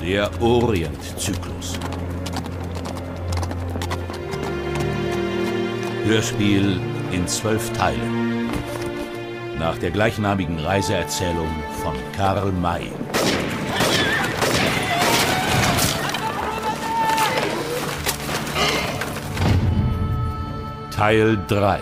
Der Orientzyklus. Hörspiel in 12 Teilen. Nach der gleichnamigen Reiseerzählung von Karl May. Teil 3.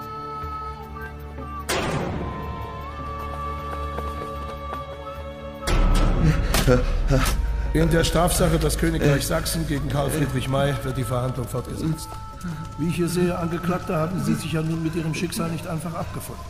In der Strafsache das Königreich Sachsen gegen Karl Friedrich May wird die Verhandlung fortgesetzt. Wie ich hier sehe, Angeklagter, haben Sie sich ja nun mit Ihrem Schicksal nicht einfach abgefunden.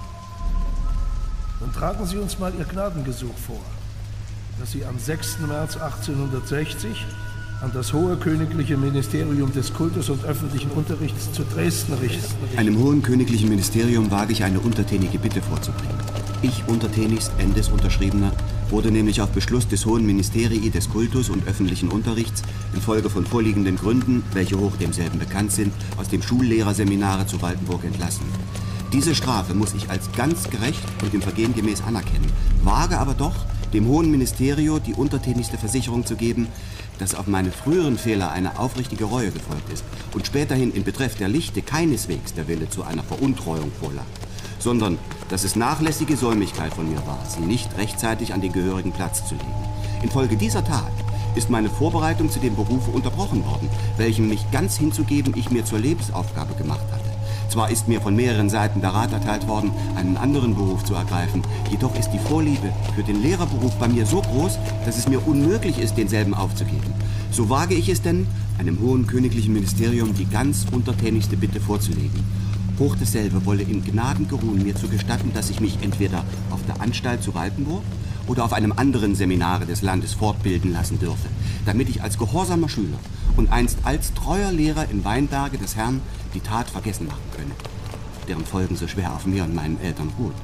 Dann tragen Sie uns mal Ihr Gnadengesuch vor, das Sie am 6. März 1860 an das Hohe Königliche Ministerium des Kultus und öffentlichen Unterrichts zu Dresden richten. Einem Hohen Königlichen Ministerium wage ich eine untertänige Bitte vorzubringen. Ich, untertänigst Endes Unterschriebener, wurde nämlich auf Beschluss des Hohen Ministerii des Kultus und öffentlichen Unterrichts infolge von vorliegenden Gründen, welche hoch demselben bekannt sind, aus dem Schullehrerseminare zu Waldenburg entlassen. Diese Strafe muss ich als ganz gerecht und dem Vergehen gemäß anerkennen, wage aber doch, dem Hohen Ministerio die untertänigste Versicherung zu geben, dass auf meine früheren Fehler eine aufrichtige Reue gefolgt ist und späterhin in Betreff der Lichte keineswegs der Wille zu einer Veruntreuung vorlag, sondern dass es nachlässige Säumigkeit von mir war, sie nicht rechtzeitig an den gehörigen Platz zu legen. Infolge dieser Tat ist meine Vorbereitung zu dem Berufe unterbrochen worden, welchem mich ganz hinzugeben ich mir zur Lebensaufgabe gemacht hatte. Zwar ist mir von mehreren Seiten der Rat erteilt worden, einen anderen Beruf zu ergreifen, jedoch ist die Vorliebe für den Lehrerberuf bei mir so groß, dass es mir unmöglich ist, denselben aufzugeben. So wage ich es denn, einem Hohen Königlichen Ministerium die ganz untertänigste Bitte vorzulegen. Hoch dasselbe wolle in Gnaden geruhen, mir zu gestatten, dass ich mich entweder auf der Anstalt zu Waldenburg oder auf einem anderen Seminare des Landes fortbilden lassen dürfe, damit ich als gehorsamer Schüler und einst als treuer Lehrer in Weinberge des Herrn die Tat vergessen machen könne, deren Folgen so schwer auf mir und meinen Eltern ruht.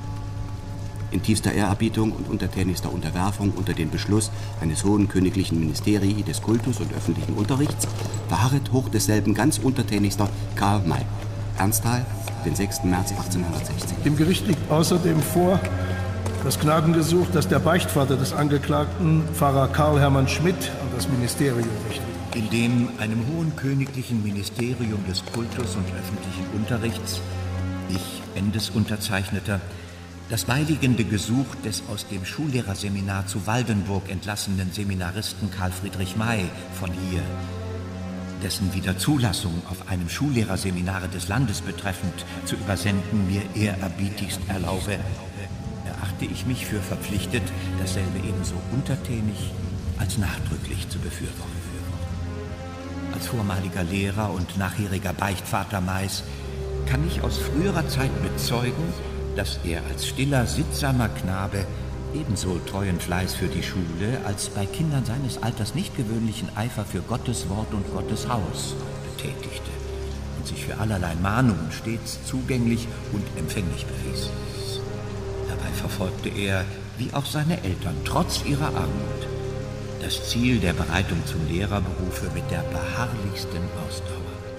In tiefster Ehrerbietung und untertänigster Unterwerfung unter den Beschluss eines Hohen Königlichen Ministerii des Kultus und öffentlichen Unterrichts verharret hoch desselben ganz untertänigster Karl May. Ernsthal, den 6. März 1860. Dem Gericht liegt außerdem vor das Gnadengesuch, das der Beichtvater des Angeklagten, Pfarrer Karl Hermann Schmidt, an das Ministerium richtet. In dem einem Hohen Königlichen Ministerium des Kultus und öffentlichen Unterrichts, ich, Endesunterzeichneter, das beiliegende Gesuch des aus dem Schullehrerseminar zu Waldenburg entlassenen Seminaristen Karl Friedrich May von hier, dessen Wiederzulassung auf einem Schullehrerseminare des Landes betreffend zu übersenden, mir ehrerbietigst erlaube, erachte ich mich für verpflichtet, dasselbe ebenso untertänig als nachdrücklich zu befürworten. Als vormaliger Lehrer und nachheriger Beichtvater Mays kann ich aus früherer Zeit bezeugen, dass er als stiller, sittsamer Knabe ebenso treuen Fleiß für die Schule als bei Kindern seines Alters nicht gewöhnlichen Eifer für Gottes Wort und Gottes Haus betätigte und sich für allerlei Mahnungen stets zugänglich und empfänglich bewies. Dabei verfolgte er, wie auch seine Eltern, trotz ihrer Armut, das Ziel der Bereitung zum Lehrerberufe mit der beharrlichsten Ausdauer.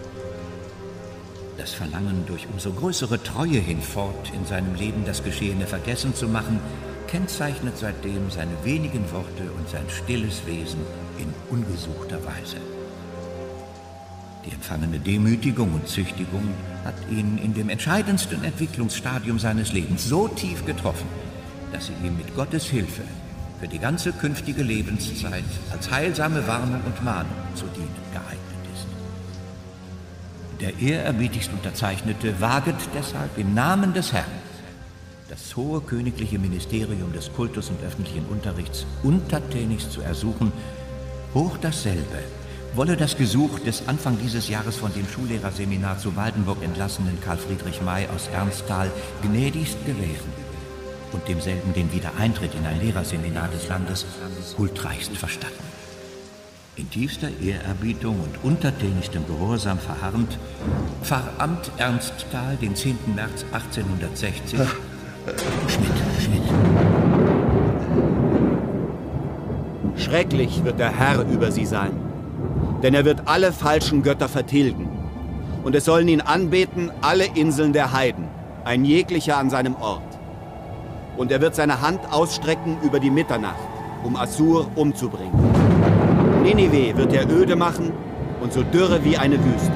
Das Verlangen, durch umso größere Treue hinfort in seinem Leben das Geschehene vergessen zu machen, kennzeichnet seitdem seine wenigen Worte und sein stilles Wesen in ungesuchter Weise. Die empfangene Demütigung und Züchtigung hat ihn in dem entscheidendsten Entwicklungsstadium seines Lebens so tief getroffen, dass sie ihm mit Gottes Hilfe für die ganze künftige Lebenszeit als heilsame Warnung und Mahnung zu dienen geeignet ist. Der ehrerbietigst Unterzeichnete waget deshalb im Namen des Herrn, das Hohe Königliche Ministerium des Kultus und öffentlichen Unterrichts untertänigst zu ersuchen, hoch dasselbe wolle das Gesuch des Anfang dieses Jahres von dem Schullehrerseminar zu Waldenburg entlassenen Karl Friedrich May aus Ernsthal gnädigst gewähren und demselben den Wiedereintritt in ein Lehrerseminar des Landes huldreichst verstatten. In tiefster Ehrerbietung und untertänigstem Gehorsam verharrend, Pfarramt Ernsthal, den 10. März 1860, Schmidt. Schrecklich wird der Herr über sie sein, denn er wird alle falschen Götter vertilgen. Und es sollen ihn anbeten alle Inseln der Heiden, ein jeglicher an seinem Ort. Und er wird seine Hand ausstrecken über die Mitternacht, um Assur umzubringen. Ninive wird er öde machen und so dürre wie eine Wüste.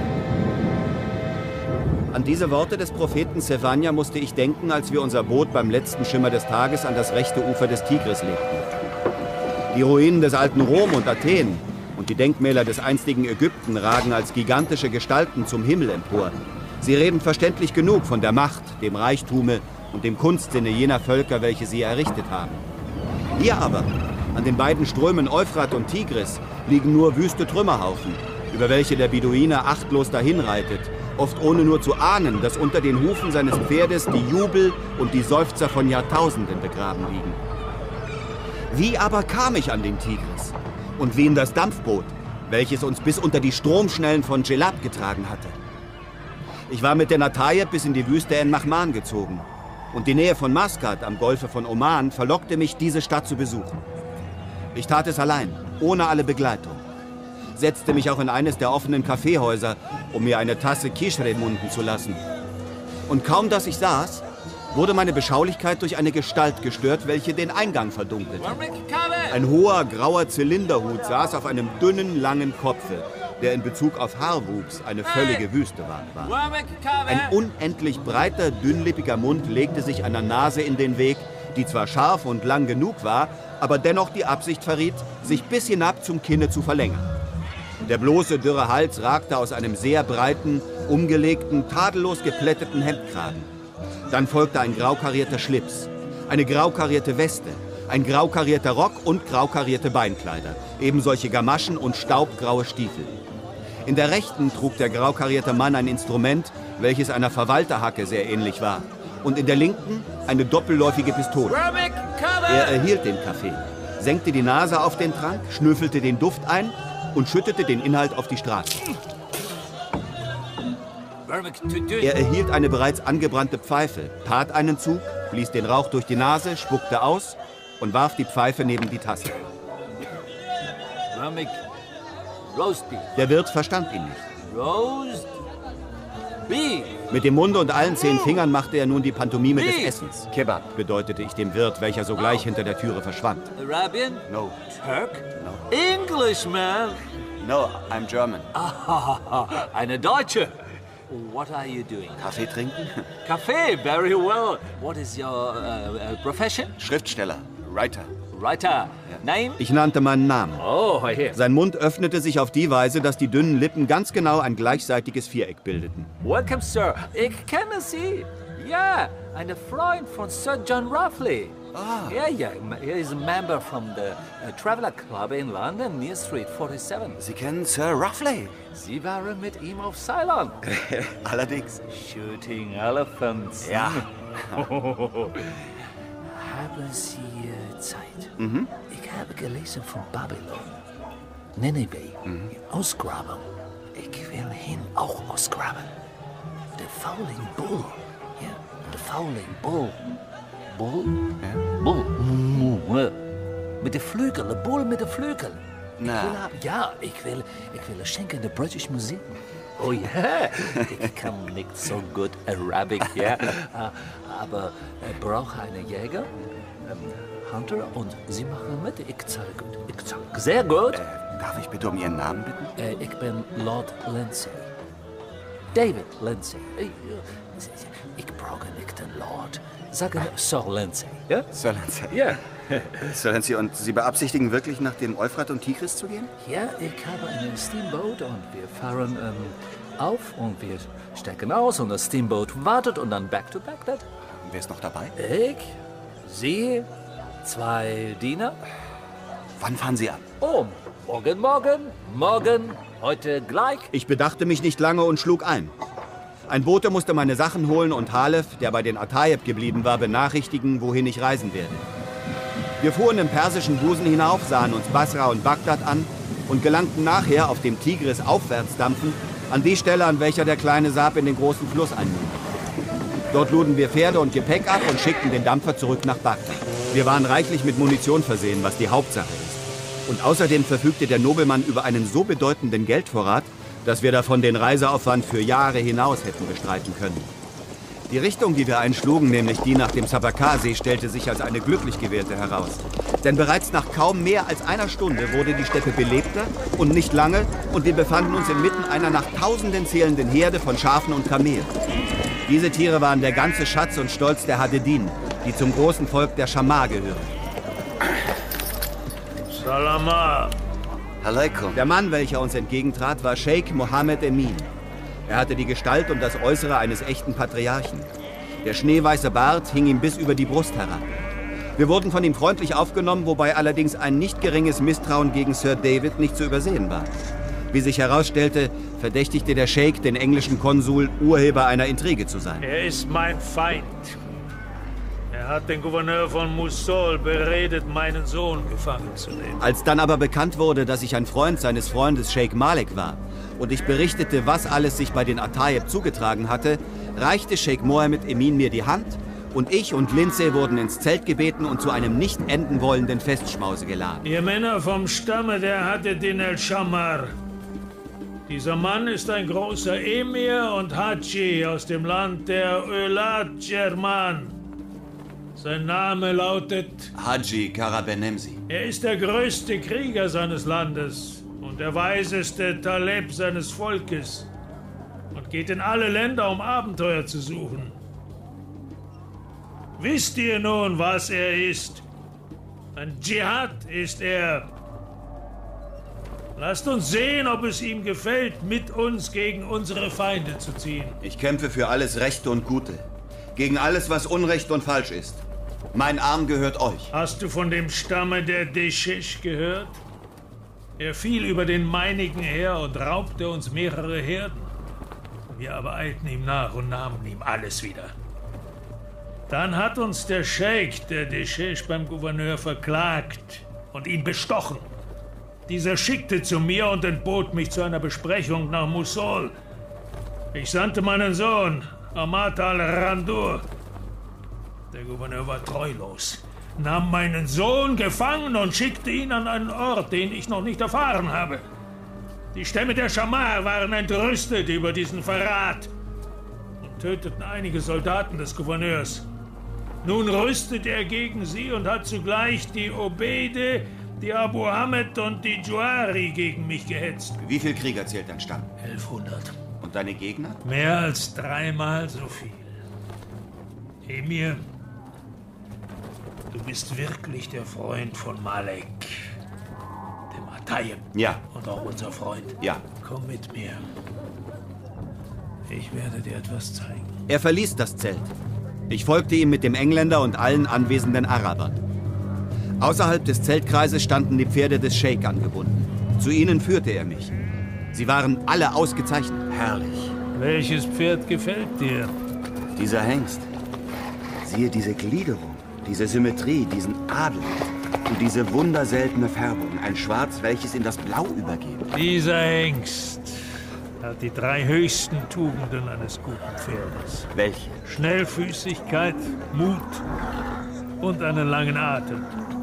An diese Worte des Propheten Zephania musste ich denken, als wir unser Boot beim letzten Schimmer des Tages an das rechte Ufer des Tigris legten. Die Ruinen des alten Rom und Athen und die Denkmäler des einstigen Ägypten ragen als gigantische Gestalten zum Himmel empor. Sie reden verständlich genug von der Macht, dem Reichtume und dem Kunstsinne jener Völker, welche sie errichtet haben. Hier aber, an den beiden Strömen Euphrat und Tigris, liegen nur wüste Trümmerhaufen, über welche der Beduine achtlos dahinreitet, oft ohne nur zu ahnen, dass unter den Hufen seines Pferdes die Jubel und die Seufzer von Jahrtausenden begraben liegen. Wie aber kam ich an den Tigris? Und wie in das Dampfboot, welches uns bis unter die Stromschnellen von Djelab getragen hatte? Ich war mit der Natayeb bis in die Wüste En-Mahman gezogen. Und die Nähe von Maskat am Golfe von Oman verlockte mich, diese Stadt zu besuchen. Ich tat es allein, ohne alle Begleitung. Setzte mich auch in eines der offenen Kaffeehäuser, um mir eine Tasse Kishre munden zu lassen. Und kaum, dass ich saß, wurde meine Beschaulichkeit durch eine Gestalt gestört, welche den Eingang verdunkelte. Ein hoher, grauer Zylinderhut saß auf einem dünnen, langen Kopfe, der in Bezug auf Haarwuchs eine völlige Wüste war. Ein unendlich breiter, dünnlippiger Mund legte sich einer Nase in den Weg, die zwar scharf und lang genug war, aber dennoch die Absicht verriet, sich bis hinab zum Kinne zu verlängern. Der bloße, dürre Hals ragte aus einem sehr breiten, umgelegten, tadellos geplätteten Hemdkragen. Dann folgte ein graukarierter Schlips, eine graukarierte Weste, ein graukarierter Rock und graukarierte Beinkleider, eben solche Gamaschen und staubgraue Stiefel. In der rechten trug der graukarierte Mann ein Instrument, welches einer Verwalterhacke sehr ähnlich war, und in der linken eine doppelläufige Pistole. Er erhielt den Kaffee, senkte die Nase auf den Trank, schnüffelte den Duft ein und schüttete den Inhalt auf die Straße. Er erhielt eine bereits angebrannte Pfeife, tat einen Zug, blies den Rauch durch die Nase, spuckte aus und warf die Pfeife neben die Tasse. Der Wirt verstand ihn nicht. Mit dem Munde und allen 10 Fingern machte er nun die Pantomime des Essens. Kebab, bedeutete ich dem Wirt, welcher sogleich hinter der Türe verschwand. Arabian? No. Turk? No. Englishman? No, I'm German. Eine Deutsche. What are you doing? Kaffee trinken? Kaffee, very well. What is your profession? Schriftsteller, Writer. Writer. Name? Ich nannte meinen Namen. Oh, here. Sein Mund öffnete sich auf die Weise, dass die dünnen Lippen ganz genau ein gleichseitiges Viereck bildeten. Welcome, Sir. Ich kenne Sie. Ja, eine Freund von Sir John Ruffley. Ah. Yeah. He is a member from the Traveller Club in London, near Street 47. Sie kennen Sir Ruffley? Sie waren mit ihm auf Ceylon. Allerdings. Shooting Elephants. Ja. Haben Sie Zeit? Mhm. Ich habe gelesen von Babylon. Nineveh. Ausgraben. Ich will ihn auch ausgraben. The Fowling Bull. Ja, the Fowling Bull. Bull? Ja. Bull. Mit den Flügeln, der Bull mit den Flügeln. Na. Ich will schenken der British Museum. Oh ja, ich kann nicht so gut Arabic, ja. Aber brauche einen Jäger, Hunter, und Sie machen mit. Ich zahle gut. Sehr gut. Darf ich bitte um Ihren Namen bitten? Ich bin Lord Lindsay. David Lindsay. Ich brauche nicht den Lord. Sagen Sir Lindsay. Ja? Sir Lindsay. Ja. Sir Lindsay, und Sie beabsichtigen wirklich, nach dem Euphrat und Tigris zu gehen? Ja, ich habe ein Steamboat und wir fahren auf und wir steigen aus und das Steamboat wartet und dann back to Baghdad. Wer ist noch dabei? Ich, Sie, 2 Diener. Wann fahren Sie ab? Oh, morgen, heute gleich. Ich bedachte mich nicht lange und schlug ein. Ein Bote musste meine Sachen holen und Halef, der bei den Atayeb geblieben war, benachrichtigen, wohin ich reisen werde. Wir fuhren im persischen Busen hinauf, sahen uns Basra und Bagdad an und gelangten nachher auf dem Tigris aufwärts dampfend an die Stelle, an welcher der kleine Sab in den großen Fluss einmündet. Dort luden wir Pferde und Gepäck ab und schickten den Dampfer zurück nach Bagdad. Wir waren reichlich mit Munition versehen, was die Hauptsache ist. Und außerdem verfügte der Nobelmann über einen so bedeutenden Geldvorrat, dass wir davon den Reiseaufwand für Jahre hinaus hätten bestreiten können. Die Richtung, die wir einschlugen, nämlich die nach dem Sabakar-See, stellte sich als eine glücklich gewählte heraus. Denn bereits nach kaum mehr als einer Stunde wurde die Steppe belebter und nicht lange und wir befanden uns inmitten einer nach Tausenden zählenden Herde von Schafen und Kamelen. Diese Tiere waren der ganze Schatz und Stolz der Hadedin, die zum großen Volk der Schamar gehören. Salama. Alaikum. Der Mann, welcher uns entgegentrat, war Sheikh Mohammed Emin. Er hatte die Gestalt und das Äußere eines echten Patriarchen. Der schneeweiße Bart hing ihm bis über die Brust herab. Wir wurden von ihm freundlich aufgenommen, wobei allerdings ein nicht geringes Misstrauen gegen Sir David nicht zu übersehen war. Wie sich herausstellte, verdächtigte der Scheik den englischen Konsul, Urheber einer Intrige zu sein. Er ist mein Feind. Er hat den Gouverneur von Mosul beredet, meinen Sohn gefangen zu nehmen. Als dann aber bekannt wurde, dass ich ein Freund seines Freundes Sheikh Malik war und ich berichtete, was alles sich bei den Atayeb zugetragen hatte, reichte Sheikh Mohammed Emin mir die Hand und ich und Lindsay wurden ins Zelt gebeten und zu einem nicht enden wollenden Festschmause geladen. Ihr Männer vom Stamme der Hadedin el-Shamar. Dieser Mann ist ein großer Emir und Haji aus dem Land der Ölat-German. Sein Name lautet Haji Karabenemsi. Er ist der größte Krieger seines Landes und der weiseste Taleb seines Volkes und geht in alle Länder, um Abenteuer zu suchen. Wisst ihr nun, was er ist? Ein Dschihad ist er. Lasst uns sehen, ob es ihm gefällt, mit uns gegen unsere Feinde zu ziehen. Ich kämpfe für alles Rechte und Gute. Gegen alles, was Unrecht und falsch ist. Mein Arm gehört euch. Hast du von dem Stamme der Deshish gehört? Er fiel über den meinigen her und raubte uns mehrere Herden. Wir aber eilten ihm nach und nahmen ihm alles wieder. Dann hat uns der Scheik der Deshish beim Gouverneur verklagt und ihn bestochen. Dieser schickte zu mir und entbot mich zu einer Besprechung nach Mosul. Ich sandte meinen Sohn, Ahmad al-Randur. Der Gouverneur war treulos, nahm meinen Sohn gefangen und schickte ihn an einen Ort, den ich noch nicht erfahren habe. Die Stämme der Schamar waren entrüstet über diesen Verrat und töteten einige Soldaten des Gouverneurs. Nun rüstet er gegen sie und hat zugleich die Obede, die Abu Hamed und die Juari gegen mich gehetzt. Wie viel Krieger zählt dein Stamm? 1100. Und deine Gegner? Mehr als 3-mal so viel. Emir, du bist wirklich der Freund von Malek, dem Atayeb. Ja. Und auch unser Freund. Ja. Komm mit mir. Ich werde dir etwas zeigen. Er verließ das Zelt. Ich folgte ihm mit dem Engländer und allen anwesenden Arabern. Außerhalb des Zeltkreises standen die Pferde des Scheik angebunden. Zu ihnen führte er mich. Sie waren alle ausgezeichnet. Herrlich. Welches Pferd gefällt dir? Dieser Hengst. Siehe diese Gliederung, diese Symmetrie, diesen Adel und diese wunderseltene Färbung. Ein Schwarz, welches in das Blau übergeht. Dieser Hengst hat die 3 höchsten Tugenden eines guten Pferdes. Welche? Schnellfüßigkeit, Mut und einen langen Atem.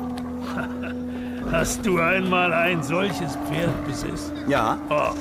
Hast du einmal ein solches Pferd besessen? Ja. Oh.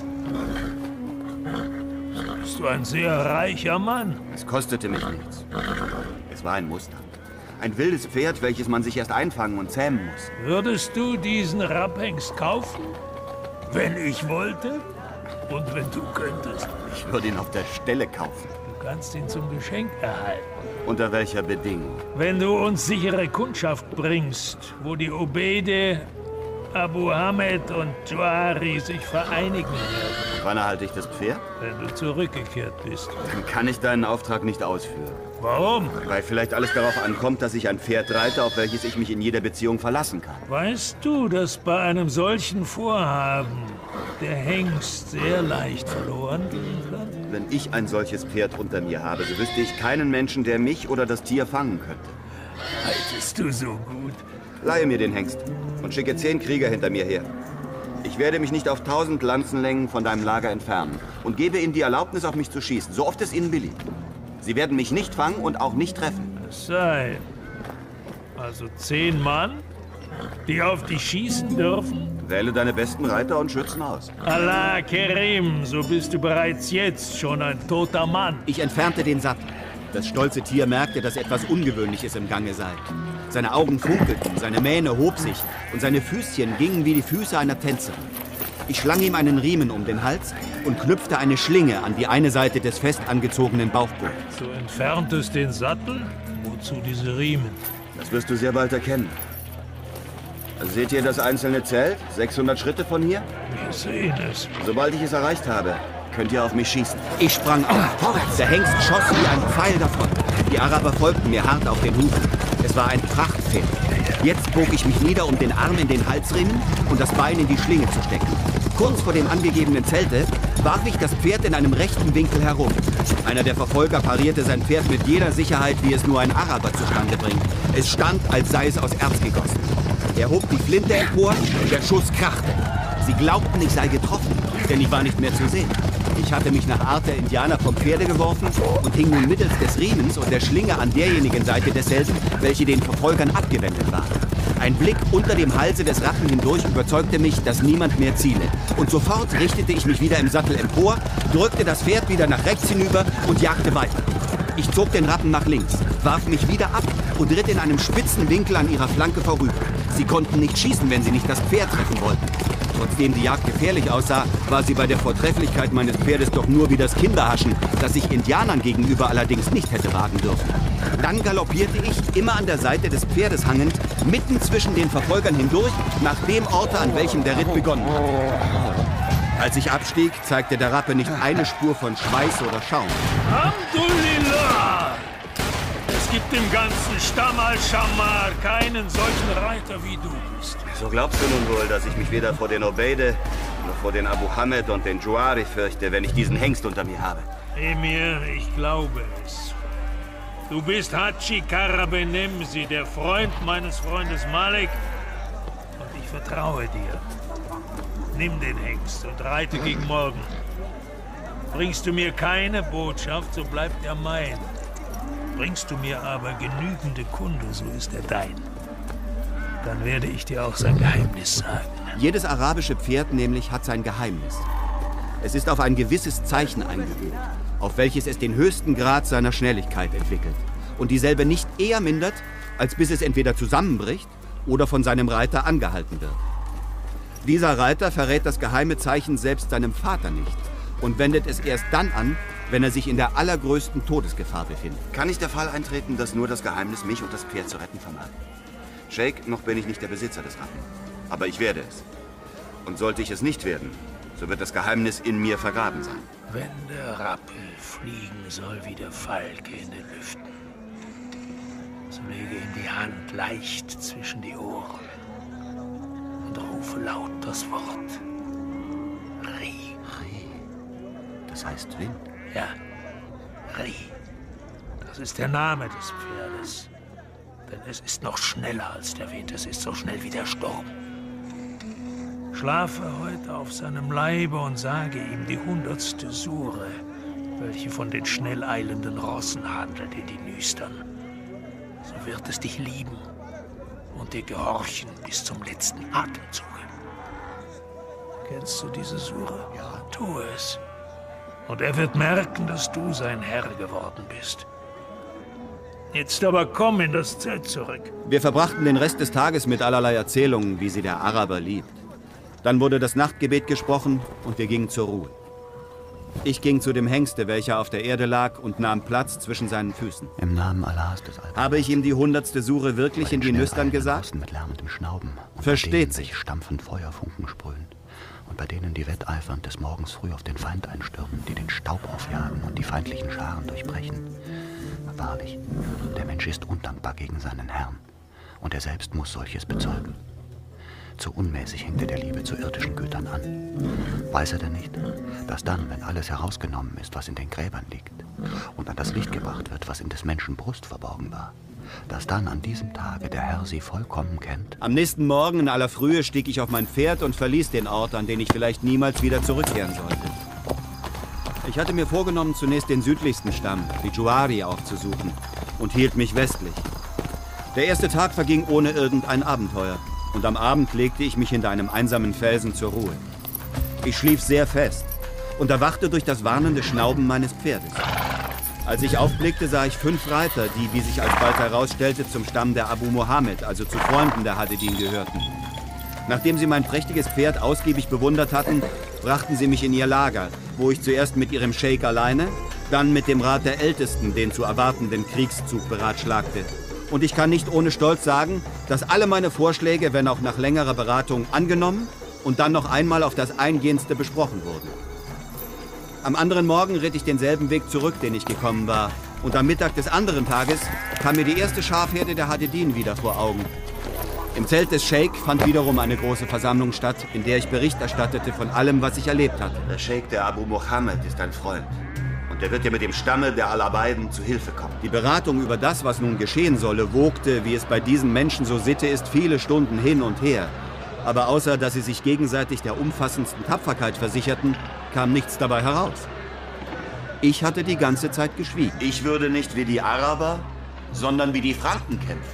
Bist du ein sehr reicher Mann? Es kostete mich nichts. Es war ein Mustang. Ein wildes Pferd, welches man sich erst einfangen und zähmen muss. Würdest du diesen Rapphengst kaufen, wenn ich wollte und wenn du könntest? Ich würde ihn auf der Stelle kaufen. Du kannst ihn zum Geschenk erhalten. Unter welcher Bedingung? Wenn du uns sichere Kundschaft bringst, wo die Obede, Abu Hamed und Juari sich vereinigen werden. Wann erhalte ich das Pferd? Wenn du zurückgekehrt bist. Dann kann ich deinen Auftrag nicht ausführen. Warum? Weil vielleicht alles darauf ankommt, dass ich ein Pferd reite, auf welches ich mich in jeder Beziehung verlassen kann. Weißt du, dass bei einem solchen Vorhaben der Hengst sehr leicht verloren gehen kann? Wenn ich ein solches Pferd unter mir habe, so wüsste ich keinen Menschen, der mich oder das Tier fangen könnte. Haltest du so gut? Leihe mir den Hengst und schicke 10 Krieger hinter mir her. Ich werde mich nicht auf 1000 Lanzenlängen von deinem Lager entfernen und gebe ihnen die Erlaubnis, auf mich zu schießen, so oft es ihnen beliebt. Sie werden mich nicht fangen und auch nicht treffen. Es sei. Also 10 Mann, die auf dich schießen dürfen? Wähle deine besten Reiter und Schützen aus. Allah Kerim, so bist du bereits jetzt schon ein toter Mann. Ich entfernte den Sattel. Das stolze Tier merkte, dass etwas Ungewöhnliches im Gange sei. Seine Augen funkelten, seine Mähne hob sich und seine Füßchen gingen wie die Füße einer Tänzerin. Ich schlang ihm einen Riemen um den Hals und knüpfte eine Schlinge an die eine Seite des fest angezogenen Bauchbodens. Du entferntest den Sattel? Wozu diese Riemen? Das wirst du sehr bald erkennen. Seht ihr das einzelne Zelt? 600 Schritte von hier? Wir sehen es. Sobald ich es erreicht habe, könnt ihr auf mich schießen. Ich sprang auf. Der Hengst schoss wie ein Pfeil davon. Die Araber folgten mir hart auf den Hufen. Es war ein Prachtpferd. Jetzt bog ich mich nieder, um den Arm in den Halsriemen und das Bein in die Schlinge zu stecken. Kurz vor dem angegebenen Zelte warf ich das Pferd in einem rechten Winkel herum. Einer der Verfolger parierte sein Pferd mit jeder Sicherheit, wie es nur ein Araber zustande bringt. Es stand, als sei es aus Erz gegossen. Er hob die Flinte empor und der Schuss krachte. Sie glaubten, ich sei getroffen, denn ich war nicht mehr zu sehen. Ich hatte mich nach Art der Indianer vom Pferde geworfen und hing nun mittels des Riemens und der Schlinge an derjenigen Seite desselben, welche den Verfolgern abgewendet war. Ein Blick unter dem Halse des Rappen hindurch überzeugte mich, dass niemand mehr ziele. Und sofort richtete ich mich wieder im Sattel empor, drückte das Pferd wieder nach rechts hinüber und jagte weiter. Ich zog den Rappen nach links, warf mich wieder ab und ritt in einem spitzen Winkel an ihrer Flanke vorüber. Sie konnten nicht schießen, wenn sie nicht das Pferd treffen wollten. Trotzdem die Jagd gefährlich aussah, war sie bei der Vortrefflichkeit meines Pferdes doch nur wie das Kinderhaschen, das ich Indianern gegenüber allerdings nicht hätte wagen dürfen. Dann galoppierte ich, immer an der Seite des Pferdes hangend, mitten zwischen den Verfolgern hindurch, nach dem Orte, an welchem der Ritt begonnen hat. Als ich abstieg, zeigte der Rappe nicht eine Spur von Schweiß oder Schaum. Alhamdulillah! Es gibt im ganzen Stamm Al-Shammar keinen solchen Reiter wie du bist. So glaubst du nun wohl, dass ich mich weder vor den Obeide noch vor den Abu Hamed und den Juari fürchte, wenn ich diesen Hengst unter mir habe? Emir, ich glaube es. Du bist Hadschi Karabenemsi, der Freund meines Freundes Malik, und ich vertraue dir. Nimm den Hengst und reite gegen morgen. Bringst du mir keine Botschaft, so bleibt er mein. Bringst du mir aber genügende Kunde, so ist er dein. Dann werde ich dir auch sein Geheimnis sagen. Jedes arabische Pferd nämlich hat sein Geheimnis. Es ist auf ein gewisses Zeichen eingeübt, auf welches es den höchsten Grad seiner Schnelligkeit entwickelt und dieselbe nicht eher mindert, als bis es entweder zusammenbricht oder von seinem Reiter angehalten wird. Dieser Reiter verrät das geheime Zeichen selbst seinem Vater nicht und wendet es erst dann an, wenn er sich in der allergrößten Todesgefahr befindet. Kann nicht der Fall eintreten, dass nur das Geheimnis mich und das Pferd zu retten vermag? Sheikh, noch bin ich nicht der Besitzer des Rappen, aber ich werde es. Und sollte ich es nicht werden, so wird das Geheimnis in mir vergraben sein. Wenn der Rappe fliegen soll wie der Falke in den Lüften, so lege ihm die Hand leicht zwischen die Ohren und rufe laut das Wort Ri. Ri. Das heißt Wind? Ja, Ri. Das ist der Name des Pferdes. Denn es ist noch schneller als der Wind. Es ist so schnell wie der Sturm. Schlafe heute auf seinem Leibe und sage ihm die 100. Sure, welche von den schnell eilenden Rossen handelt in die Nüstern. So wird es dich lieben und dir gehorchen bis zum letzten Atemzuge. Kennst du diese Sure? Ja. Tu es. Und er wird merken, dass du sein Herr geworden bist. Jetzt aber komm in das Zelt zurück. Wir verbrachten den Rest des Tages mit allerlei Erzählungen, wie sie der Araber liebt. Dann wurde das Nachtgebet gesprochen und wir gingen zur Ruhe. Ich ging zu dem Hengste, welcher auf der Erde lag, und nahm Platz zwischen seinen Füßen. Im Namen Allahs des Allmächtigen. Habe ich ihm die 100. Sure wirklich in die Nüstern gesagt? Mit lärmendem Schnauben. Versteht sich. Stampfend Feuerfunken sprühen. Und bei denen die wetteifernd des Morgens früh auf den Feind einstürmen, die den Staub aufjagen und die feindlichen Scharen durchbrechen. Wahrlich, der Mensch ist undankbar gegen seinen Herrn. Und er selbst muss solches bezeugen. Zu unmäßig hängt er der Liebe zu irdischen Gütern an. Weiß er denn nicht, dass dann, wenn alles herausgenommen ist, was in den Gräbern liegt, und an das Licht gebracht wird, was in des Menschen Brust verborgen war, dass dann an diesem Tage der Herr sie vollkommen kennt? Am nächsten Morgen in aller Frühe stieg ich auf mein Pferd und verließ den Ort, an den ich vielleicht niemals wieder zurückkehren sollte. Ich hatte mir vorgenommen, zunächst den südlichsten Stamm, die Juari, aufzusuchen und hielt mich westlich. Der erste Tag verging ohne irgendein Abenteuer und am Abend legte ich mich hinter einem einsamen Felsen zur Ruhe. Ich schlief sehr fest und erwachte durch das warnende Schnauben meines Pferdes. Als ich aufblickte, sah ich 5 Reiter, die, wie sich alsbald herausstellte, zum Stamm der Abu Mohammed, also zu Freunden der Hadedin, gehörten. Nachdem sie mein prächtiges Pferd ausgiebig bewundert hatten, brachten sie mich in ihr Lager, wo ich zuerst mit ihrem Scheik alleine, dann mit dem Rat der Ältesten den zu erwartenden Kriegszug beratschlagte. Und ich kann nicht ohne Stolz sagen, dass alle meine Vorschläge, wenn auch nach längerer Beratung, angenommen und dann noch einmal auf das Eingehendste besprochen wurden. Am anderen Morgen ritt ich denselben Weg zurück, den ich gekommen war. Und am Mittag des anderen Tages kam mir die erste Schafherde der Hadedin wieder vor Augen. Im Zelt des Scheik fand wiederum eine große Versammlung statt, in der ich Bericht erstattete von allem, was ich erlebt hatte. Der Scheik der Abu Mohammed ist ein Freund. Und er wird dir mit dem Stamme der Alabaiden zu Hilfe kommen. Die Beratung über das, was nun geschehen solle, wogte, wie es bei diesen Menschen so Sitte ist, viele Stunden hin und her. Aber außer, dass sie sich gegenseitig der umfassendsten Tapferkeit versicherten, kam nichts dabei heraus. Ich hatte die ganze Zeit geschwiegen. Ich würde nicht wie die Araber, sondern wie die Franken kämpfen.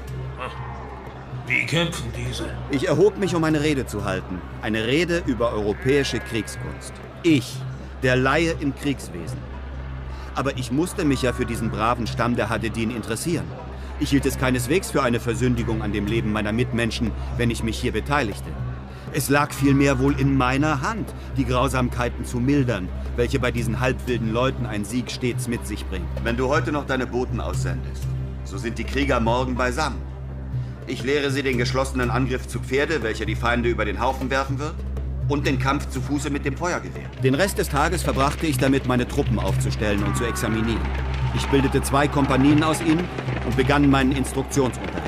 Wie kämpfen diese? Ich erhob mich, um eine Rede zu halten. Eine Rede über europäische Kriegskunst. Ich, der Laie im Kriegswesen. Aber ich musste mich ja für diesen braven Stamm der Hadedin interessieren. Ich hielt es keineswegs für eine Versündigung an dem Leben meiner Mitmenschen, wenn ich mich hier beteiligte. Es lag vielmehr wohl in meiner Hand, die Grausamkeiten zu mildern, welche bei diesen halbwilden Leuten ein Sieg stets mit sich bringt. Wenn du heute noch deine Boten aussendest, so sind die Krieger morgen beisammen. Ich lehre sie den geschlossenen Angriff zu Pferde, welcher die Feinde über den Haufen werfen wird, und den Kampf zu Fuße mit dem Feuergewehr. Den Rest des Tages verbrachte ich damit, meine Truppen aufzustellen und zu examinieren. Ich bildete 2 Kompanien aus ihnen und begann meinen Instruktionsunterricht.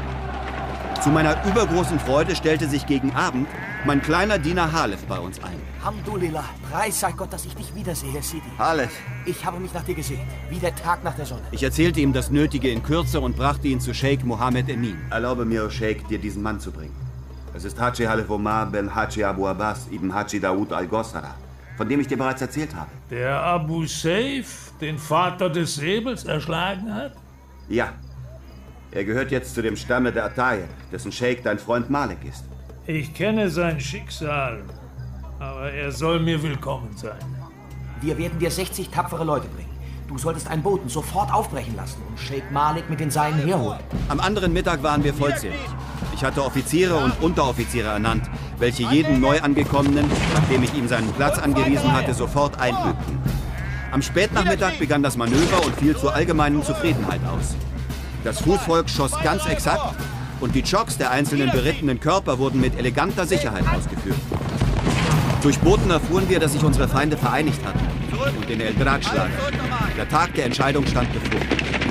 Zu meiner übergroßen Freude stellte sich gegen Abend mein kleiner Diener Halef bei uns ein. Alhamdulillah, Preis sei Gott, dass ich dich wiedersehe, Sidi. Halef. Ich habe mich nach dir gesehen, wie der Tag nach der Sonne. Ich erzählte ihm das Nötige in Kürze und brachte ihn zu Scheik Mohammed Emin. Erlaube mir, O Scheik, dir diesen Mann zu bringen. Es ist Haji Halef Omar ben Haji Abu Abbas ibn Haji Daoud al-Gosara, von dem ich dir bereits erzählt habe. Der Abu Saif den Vater des Säbels erschlagen hat? Ja. Er gehört jetzt zu dem Stamme der Atayeb, dessen Scheik dein Freund Malik ist. Ich kenne sein Schicksal, aber er soll mir willkommen sein. Wir werden dir 60 tapfere Leute bringen. Du solltest einen Boten sofort aufbrechen lassen und Scheik Malik mit den Seinen herholen. Am anderen Mittag waren wir vollzählig. Ich hatte Offiziere und Unteroffiziere ernannt, welche jeden Neuangekommenen, nachdem ich ihm seinen Platz angewiesen hatte, sofort einübten. Am Spätnachmittag begann das Manöver und fiel zur allgemeinen Zufriedenheit aus. Das Fußvolk schoss ganz exakt und die Jogs der einzelnen berittenen Körper wurden mit eleganter Sicherheit ausgeführt. Durch Boten erfuhren wir, dass sich unsere Feinde vereinigt hatten und den Eldrat schlagen. Der Tag der Entscheidung stand bevor.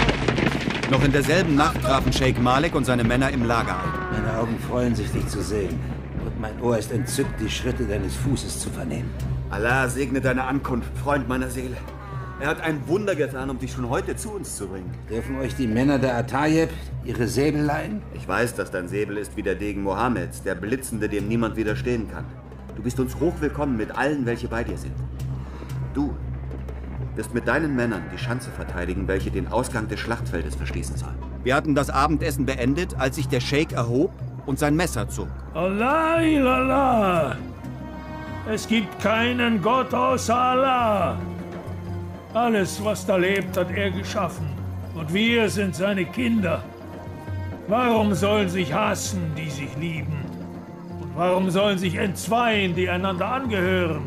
Noch in derselben Nacht trafen Scheik Malik und seine Männer im Lager ein. Meine Augen freuen sich, dich zu sehen. Und mein Ohr ist entzückt, die Schritte deines Fußes zu vernehmen. Allah segne deine Ankunft, Freund meiner Seele. Er hat ein Wunder getan, um dich schon heute zu uns zu bringen. Dürfen euch die Männer der Atayeb ihre Säbel leihen? Ich weiß, dass dein Säbel ist wie der Degen Mohammeds, der blitzende, dem niemand widerstehen kann. Du bist uns hochwillkommen mit allen, welche bei dir sind. Du wirst mit deinen Männern die Schanze verteidigen, welche den Ausgang des Schlachtfeldes verschließen soll. Wir hatten das Abendessen beendet, als sich der Scheik erhob und sein Messer zog. Allah ilallah! Es gibt keinen Gott außer Allah! Alles, was da lebt, hat er geschaffen. Und wir sind seine Kinder. Warum sollen sich hassen, die sich lieben? Und warum sollen sich entzweien, die einander angehören?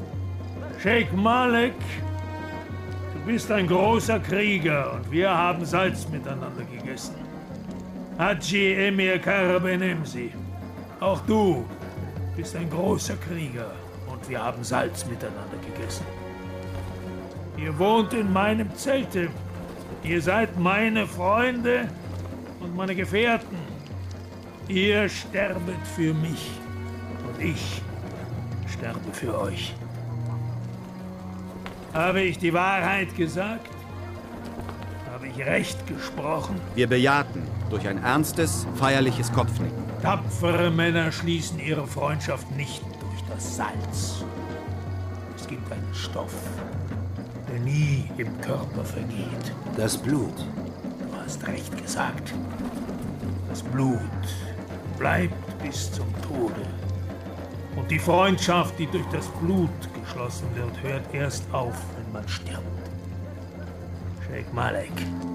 Scheik Malik, du bist ein großer Krieger und wir haben Salz miteinander gegessen. Haji Emir Karabenemsi, auch du bist ein großer Krieger und wir haben Salz miteinander gegessen. Ihr wohnt in meinem Zelte. Ihr seid meine Freunde und meine Gefährten. Ihr sterbet für mich und ich sterbe für euch. Habe ich die Wahrheit gesagt? Habe ich recht gesprochen? Wir bejahten durch ein ernstes, feierliches Kopfnicken. Tapfere Männer schließen ihre Freundschaft nicht durch das Salz. Es gibt einen Stoff, der nie im Körper vergeht. Das Blut. Du hast recht gesagt. Das Blut bleibt bis zum Tode. Und die Freundschaft, die durch das Blut geschlossen wird, hört erst auf, wenn man stirbt. Sheikh Malek,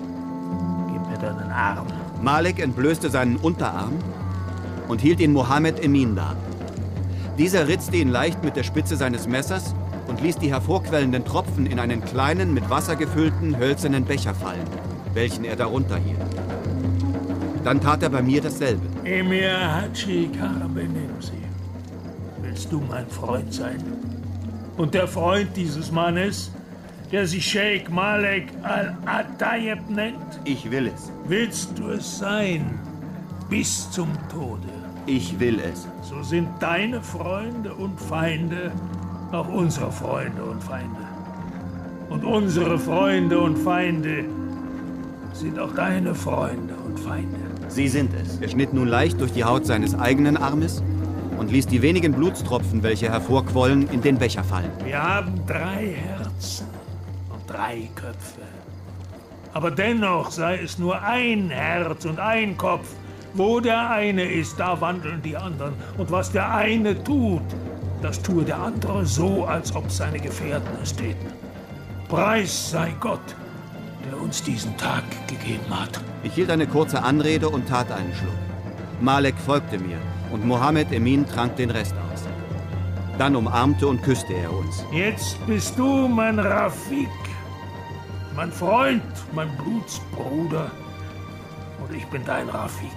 gib mir deinen Arm. Malek entblößte seinen Unterarm und hielt ihn Mohammed Emin dar. Dieser ritzte ihn leicht mit der Spitze seines Messers und ließ die hervorquellenden Tropfen in einen kleinen, mit Wasser gefüllten, hölzernen Becher fallen, welchen er darunter hielt. Dann tat er bei mir dasselbe. Emir Haji Karabenimsi, willst du mein Freund sein? Und der Freund dieses Mannes, der sich Sheikh Malek al-Atayeb nennt? Ich will es. Willst du es sein, bis zum Tode? Ich will es. So sind deine Freunde und Feinde auch unsere Freunde und Feinde. Und unsere Freunde und Feinde sind auch deine Freunde und Feinde. Sie sind es. Er schnitt nun leicht durch die Haut seines eigenen Armes und ließ die wenigen Blutstropfen, welche hervorquollen, in den Becher fallen. Wir haben 3 Herzen und 3 Köpfe. Aber dennoch sei es nur ein Herz und ein Kopf. Wo der eine ist, da wandeln die anderen. Und was der eine tut, das tue der andere so, als ob seine Gefährten es täten. Preis sei Gott, der uns diesen Tag gegeben hat. Ich hielt eine kurze Anrede und tat einen Schluck. Malek folgte mir und Mohammed Emin trank den Rest aus. Dann umarmte und küsste er uns. Jetzt bist du mein Rafik, mein Freund, mein Blutsbruder. Und ich bin dein Rafik.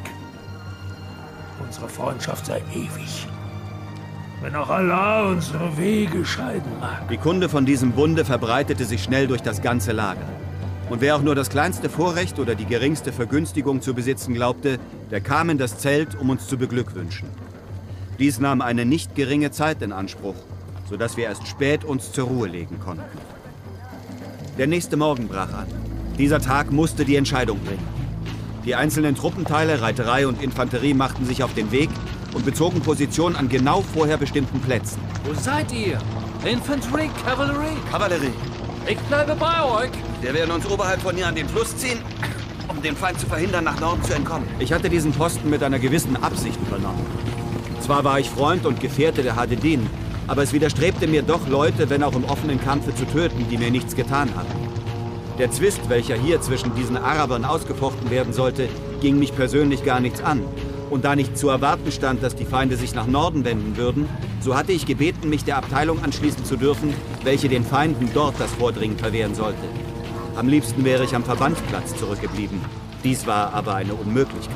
Unsere Freundschaft sei ewig. Wenn auch Allah unsere Wege scheiden mag. Die Kunde von diesem Bunde verbreitete sich schnell durch das ganze Lager. Und wer auch nur das kleinste Vorrecht oder die geringste Vergünstigung zu besitzen glaubte, der kam in das Zelt, um uns zu beglückwünschen. Dies nahm eine nicht geringe Zeit in Anspruch, sodass wir erst spät uns zur Ruhe legen konnten. Der nächste Morgen brach an. Dieser Tag musste die Entscheidung bringen. Die einzelnen Truppenteile, Reiterei und Infanterie machten sich auf den Weg und bezogen Position an genau vorher bestimmten Plätzen. Wo seid ihr? Infanterie, Kavallerie? Kavallerie. Ich bleibe bei euch. Wir werden uns oberhalb von hier an den Fluss ziehen, um dem Feind zu verhindern, nach Norden zu entkommen. Ich hatte diesen Posten mit einer gewissen Absicht übernommen. Zwar war ich Freund und Gefährte der Hadedin, aber es widerstrebte mir doch, Leute, wenn auch im offenen Kampfe, zu töten, die mir nichts getan hatten. Der Zwist, welcher hier zwischen diesen Arabern ausgefochten werden sollte, ging mich persönlich gar nichts an. Und da nicht zu erwarten stand, dass die Feinde sich nach Norden wenden würden, so hatte ich gebeten, mich der Abteilung anschließen zu dürfen, welche den Feinden dort das Vordringen verwehren sollte. Am liebsten wäre ich am Verbandsplatz zurückgeblieben. Dies war aber eine Unmöglichkeit.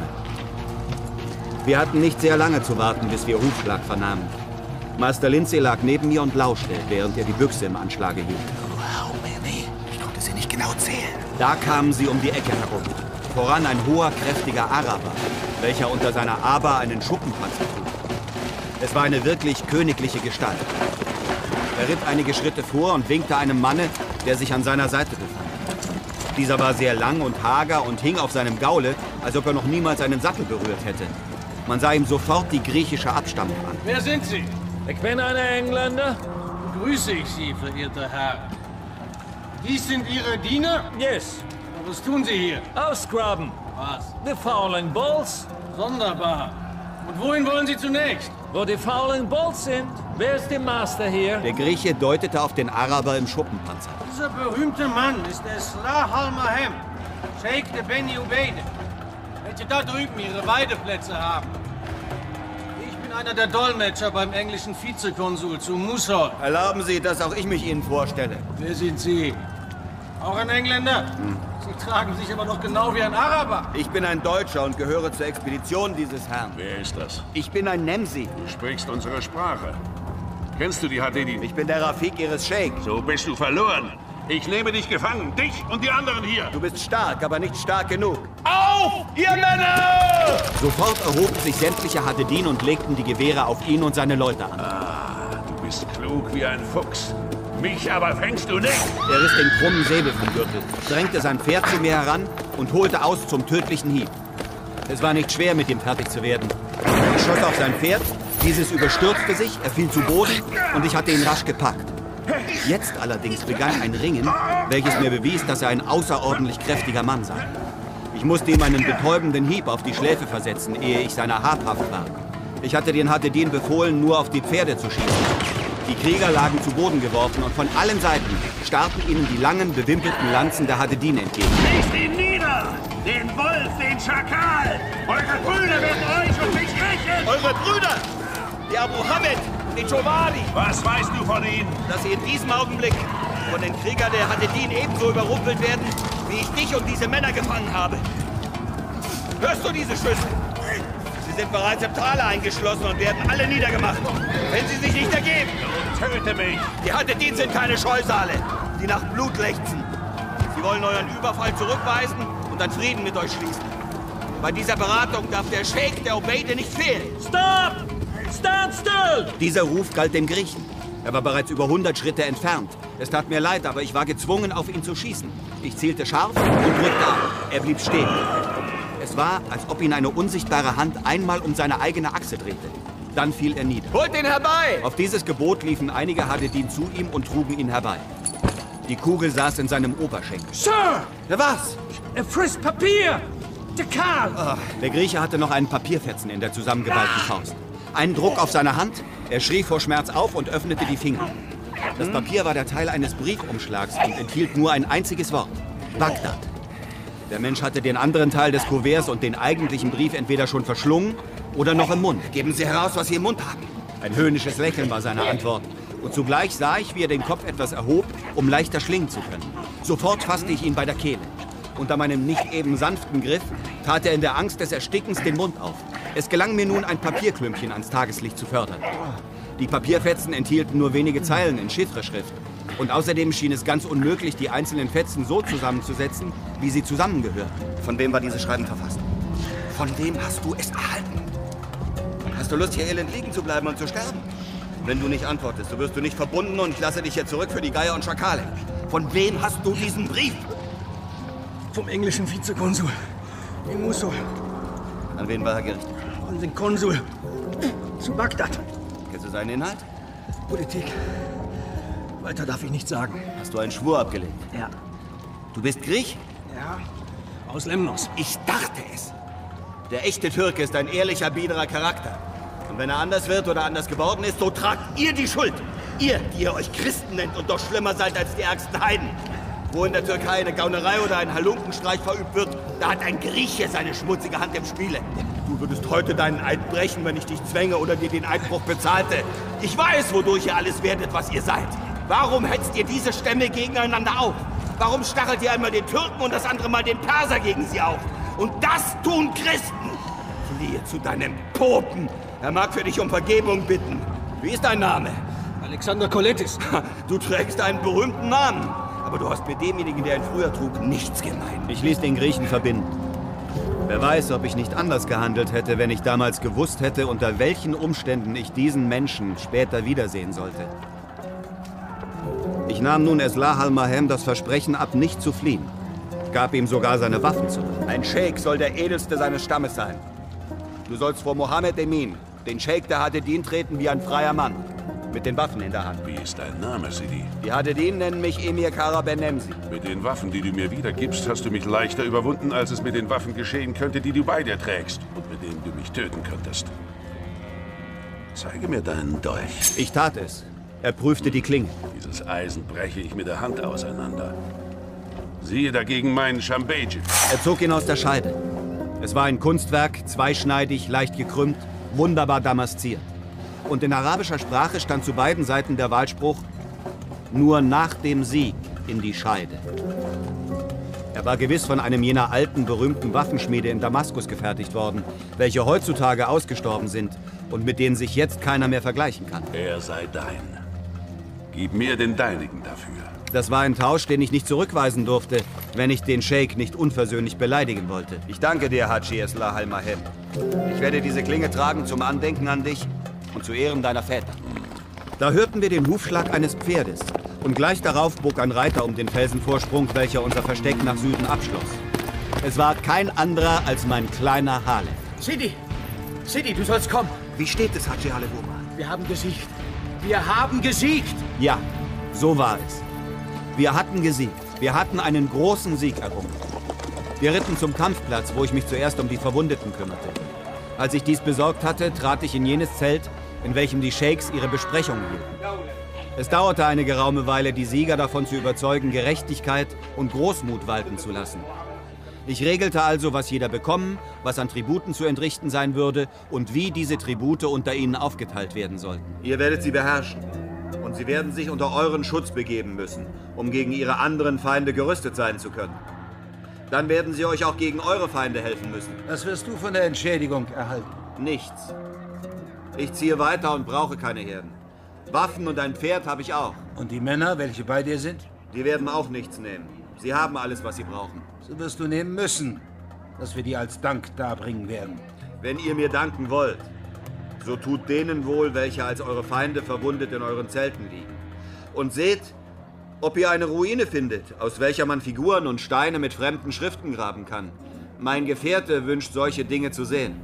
Wir hatten nicht sehr lange zu warten, bis wir Hufschlag vernahmen. Master Lindsay lag neben mir und lauschte, während er die Büchse im Anschlage hielt. Oh, Manny. Ich konnte sie nicht genau zählen. Da kamen sie um die Ecke herum. Voran ein hoher, kräftiger Araber, welcher unter seiner Aba einen Schuppenpanzer trug. Es war eine wirklich königliche Gestalt. Er ritt einige Schritte vor und winkte einem Manne, der sich an seiner Seite befand. Dieser war sehr lang und hager und hing auf seinem Gaule, als ob er noch niemals einen Sattel berührt hätte. Man sah ihm sofort die griechische Abstammung an. Wer sind Sie? Ich bin ein Engländer. Begrüße ich Sie, verehrter Herr. Dies sind Ihre Diener? Yes. Was tun Sie hier? Ausgraben. Was? The Fowling Bulls. Sonderbar. Und wohin wollen Sie zunächst? Wo die Fowling Bulls sind. Wer ist der Master hier? Der Grieche deutete auf den Araber im Schuppenpanzer. Dieser berühmte Mann ist der Slah al-Mahem, Sheikh de Beni Ubeide, welche da drüben ihre Weideplätze haben. Ich bin einer der Dolmetscher beim englischen Vizekonsul zu Mosul. Erlauben Sie, dass auch ich mich Ihnen vorstelle. Wer sind Sie? Auch ein Engländer? Sie tragen sich aber doch genau wie ein Araber. Ich bin ein Deutscher und gehöre zur Expedition dieses Herrn. Wer ist das? Ich bin ein Nemsi. Du sprichst unsere Sprache. Kennst du die Hadedin? Ich bin der Rafik Ihres Sheikh. So bist du verloren. Ich nehme dich gefangen, dich und die anderen hier. Du bist stark, aber nicht stark genug. Auf, ihr Männer! Sofort erhoben sich sämtliche Hadedin und legten die Gewehre auf ihn und seine Leute an. Ah, du bist klug wie ein Fuchs. Mich aber fängst du nicht. Er riss den krummen Säbel vom Gürtel, drängte sein Pferd zu mir heran und holte aus zum tödlichen Hieb. Es war nicht schwer, mit ihm fertig zu werden. Ich schoss auf sein Pferd, dieses überstürzte sich, er fiel zu Boden und ich hatte ihn rasch gepackt. Jetzt allerdings begann ein Ringen, welches mir bewies, dass er ein außerordentlich kräftiger Mann sei. Ich musste ihm einen betäubenden Hieb auf die Schläfe versetzen, ehe ich seiner habhaft war. Ich hatte den Hadedin befohlen, nur auf die Pferde zu schießen. Die Krieger lagen zu Boden geworfen und von allen Seiten starrten ihnen die langen, bewimpelten Lanzen der Hadedin entgegen. Schießt ihn nieder! Den Wolf, den Schakal! Eure Brüder werden euch und mich rächen! Eure Brüder! Die Abu Hamid, die Jowari! Was weißt du von ihnen? Dass sie in diesem Augenblick von den Kriegern der Hadedin ebenso überrumpelt werden, wie ich dich und diese Männer gefangen habe. Hörst du diese Schüsse? Sie sind bereits im Tale eingeschlossen und werden alle niedergemacht, wenn sie sich nicht ergeben. Töte mich! Die Hadedin sind keine Scheusale, die nach Blut lechzen. Sie wollen euren Überfall zurückweisen und dann Frieden mit euch schließen. Bei dieser Beratung darf der Scheik der Obeide nicht fehlen. Stop! Stand still! Dieser Ruf galt dem Griechen. Er war bereits über 100 Schritte entfernt. Es tat mir leid, aber ich war gezwungen, auf ihn zu schießen. Ich zielte scharf und drückte ab. Er blieb stehen. Es war, als ob ihn eine unsichtbare Hand einmal um seine eigene Achse drehte. Dann fiel er nieder. Holt ihn herbei! Auf dieses Gebot liefen einige Hadedin zu ihm und trugen ihn herbei. Die Kugel saß in seinem Oberschenkel. Sir! Ja, was? Er frisst Papier! Der Karl! Der Grieche hatte noch einen Papierfetzen in der zusammengeballten Faust. Einen Druck auf seine Hand, er schrie vor Schmerz auf und öffnete die Finger. Das Papier war der Teil eines Briefumschlags und enthielt nur ein einziges Wort. Bagdad. Der Mensch hatte den anderen Teil des Kuverts und den eigentlichen Brief entweder schon verschlungen oder noch im Mund. Geben Sie heraus, was Sie im Mund haben. Ein höhnisches Lächeln war seine Antwort. Und zugleich sah ich, wie er den Kopf etwas erhob, um leichter schlingen zu können. Sofort fasste ich ihn bei der Kehle. Unter meinem nicht eben sanften Griff tat er in der Angst des Erstickens den Mund auf. Es gelang mir nun, ein Papierklümpchen ans Tageslicht zu fördern. Die Papierfetzen enthielten nur wenige Zeilen in Chiffreschrift. Und außerdem schien es ganz unmöglich, die einzelnen Fetzen so zusammenzusetzen, wie sie zusammengehörten. Von wem war dieses Schreiben verfasst? Von wem hast du es erhalten? Hast du Lust, hier elend liegen zu bleiben und zu sterben? Wenn du nicht antwortest, so wirst du nicht verbunden und ich lasse dich hier zurück für die Geier und Schakale. Von wem hast du diesen Brief? Vom englischen Vizekonsul in Mosul. An wen war er gerichtet? An den Konsul zu Bagdad. Kennst du seinen Inhalt? Politik. Weiter darf ich nicht sagen. Hast du einen Schwur abgelegt? Ja. Du bist Griech? Ja. Aus Lemnos. Ich dachte es. Der echte Türke ist ein ehrlicher, biederer Charakter. Und wenn er anders wird oder anders geworden ist, so tragt ihr die Schuld. Ihr, die ihr euch Christen nennt und doch schlimmer seid als die ärgsten Heiden. Wo in der Türkei eine Gaunerei oder ein Halunkenstreich verübt wird, da hat ein Grieche seine schmutzige Hand im Spiele. Du würdest heute deinen Eid brechen, wenn ich dich zwänge oder dir den Eidbruch bezahlte. Ich weiß, wodurch ihr alles werdet, was ihr seid. Warum hetzt ihr diese Stämme gegeneinander auf? Warum stachelt ihr einmal den Türken und das andere Mal den Perser gegen sie auf? Und das tun Christen. Fliehe zu deinem Popen. Er mag für dich um Vergebung bitten. Wie ist dein Name? Alexander Kolettis. Du trägst einen berühmten Namen. Aber du hast mit demjenigen, der ihn früher trug, nichts gemein. Ich ließ den Griechen verbinden. Wer weiß, ob ich nicht anders gehandelt hätte, wenn ich damals gewusst hätte, unter welchen Umständen ich diesen Menschen später wiedersehen sollte. Ich nahm nun Eslah al-Mahem das Versprechen ab, nicht zu fliehen. Gab ihm sogar seine Waffen zurück. Ein Scheik soll der edelste seines Stammes sein. Du sollst vor Mohammed Emin, den Scheik der Hadedin, treten wie ein freier Mann. Mit den Waffen in der Hand. Wie ist dein Name, Sidi? Die Hadedin nennen mich Emir Kara Benemsi. Mit den Waffen, die du mir wiedergibst, hast du mich leichter überwunden, als es mit den Waffen geschehen könnte, die du bei dir trägst und mit denen du mich töten könntest. Zeige mir deinen Dolch. Ich tat es. Er prüfte die Klinge. Dieses Eisen breche ich mit der Hand auseinander. Siehe dagegen meinen Shambeji. Er zog ihn aus der Scheide. Es war ein Kunstwerk, zweischneidig, leicht gekrümmt, wunderbar damasziert. Und in arabischer Sprache stand zu beiden Seiten der Wahlspruch: nur nach dem Sieg in die Scheide. Er war gewiss von einem jener alten, berühmten Waffenschmiede in Damaskus gefertigt worden, welche heutzutage ausgestorben sind und mit denen sich jetzt keiner mehr vergleichen kann. Er sei dein. Gib mir den deinigen dafür. Das war ein Tausch, den ich nicht zurückweisen durfte, wenn ich den Scheik nicht unversöhnlich beleidigen wollte. Ich danke dir, Hadschi Eslah al-Mahem. Ich werde diese Klinge tragen zum Andenken an dich und zu Ehren deiner Väter. Da hörten wir den Hufschlag eines Pferdes und gleich darauf bog ein Reiter um den Felsenvorsprung, welcher unser Versteck nach Süden abschloss. Es war kein anderer als mein kleiner Halef. Sidi! Sidi, du sollst kommen. Wie steht es, Hadschi Halefuma? Wir haben gesiegt. Wir haben gesiegt! Ja, so war es. Wir hatten gesiegt. Wir hatten einen großen Sieg errungen. Wir ritten zum Kampfplatz, wo ich mich zuerst um die Verwundeten kümmerte. Als ich dies besorgt hatte, trat ich in jenes Zelt, in welchem die Scheiks ihre Besprechungen hielten. Es dauerte eine geraume Weile, die Sieger davon zu überzeugen, Gerechtigkeit und Großmut walten zu lassen. Ich regelte also, was jeder bekommen, was an Tributen zu entrichten sein würde und wie diese Tribute unter ihnen aufgeteilt werden sollten. Ihr werdet sie beherrschen. Und sie werden sich unter euren Schutz begeben müssen, um gegen ihre anderen Feinde gerüstet sein zu können. Dann werden sie euch auch gegen eure Feinde helfen müssen. Was wirst du von der Entschädigung erhalten? Nichts. Ich ziehe weiter und brauche keine Herden. Waffen und ein Pferd habe ich auch. Und die Männer, welche bei dir sind? Die werden auch nichts nehmen. Sie haben alles, was sie brauchen. So wirst du nehmen müssen, dass wir dir als Dank darbringen werden. Wenn ihr mir danken wollt, so tut denen wohl, welche als eure Feinde verwundet in euren Zelten liegen. Und seht, ob ihr eine Ruine findet, aus welcher man Figuren und Steine mit fremden Schriften graben kann. Mein Gefährte wünscht, solche Dinge zu sehen.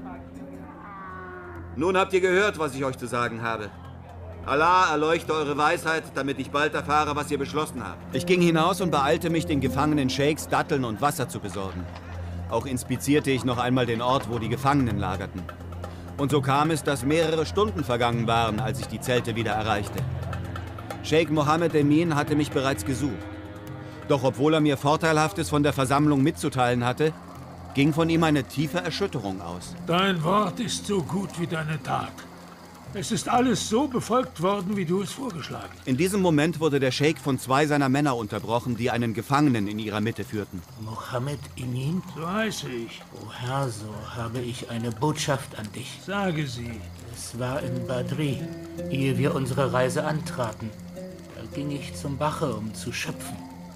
Nun habt ihr gehört, was ich euch zu sagen habe. Allah erleuchte eure Weisheit, damit ich bald erfahre, was ihr beschlossen habt. Ich ging hinaus und beeilte mich, den gefangenen Scheiks Datteln und Wasser zu besorgen. Auch inspizierte ich noch einmal den Ort, wo die Gefangenen lagerten. Und so kam es, dass mehrere Stunden vergangen waren, als ich die Zelte wieder erreichte. Scheik Mohammed Emin hatte mich bereits gesucht. Doch obwohl er mir Vorteilhaftes von der Versammlung mitzuteilen hatte, ging von ihm eine tiefe Erschütterung aus. Dein Wort ist so gut wie deine Tat. Es ist alles so befolgt worden, wie du es vorgeschlagen hast. In diesem Moment wurde der Scheik von 2 seiner Männer unterbrochen, die einen Gefangenen in ihrer Mitte führten. Mohammed Emin? So heiße ich. O Herr, so habe ich eine Botschaft an dich. Sage sie. Es war in Badri, ehe wir unsere Reise antraten. Da ging ich zum Bache, um zu schöpfen.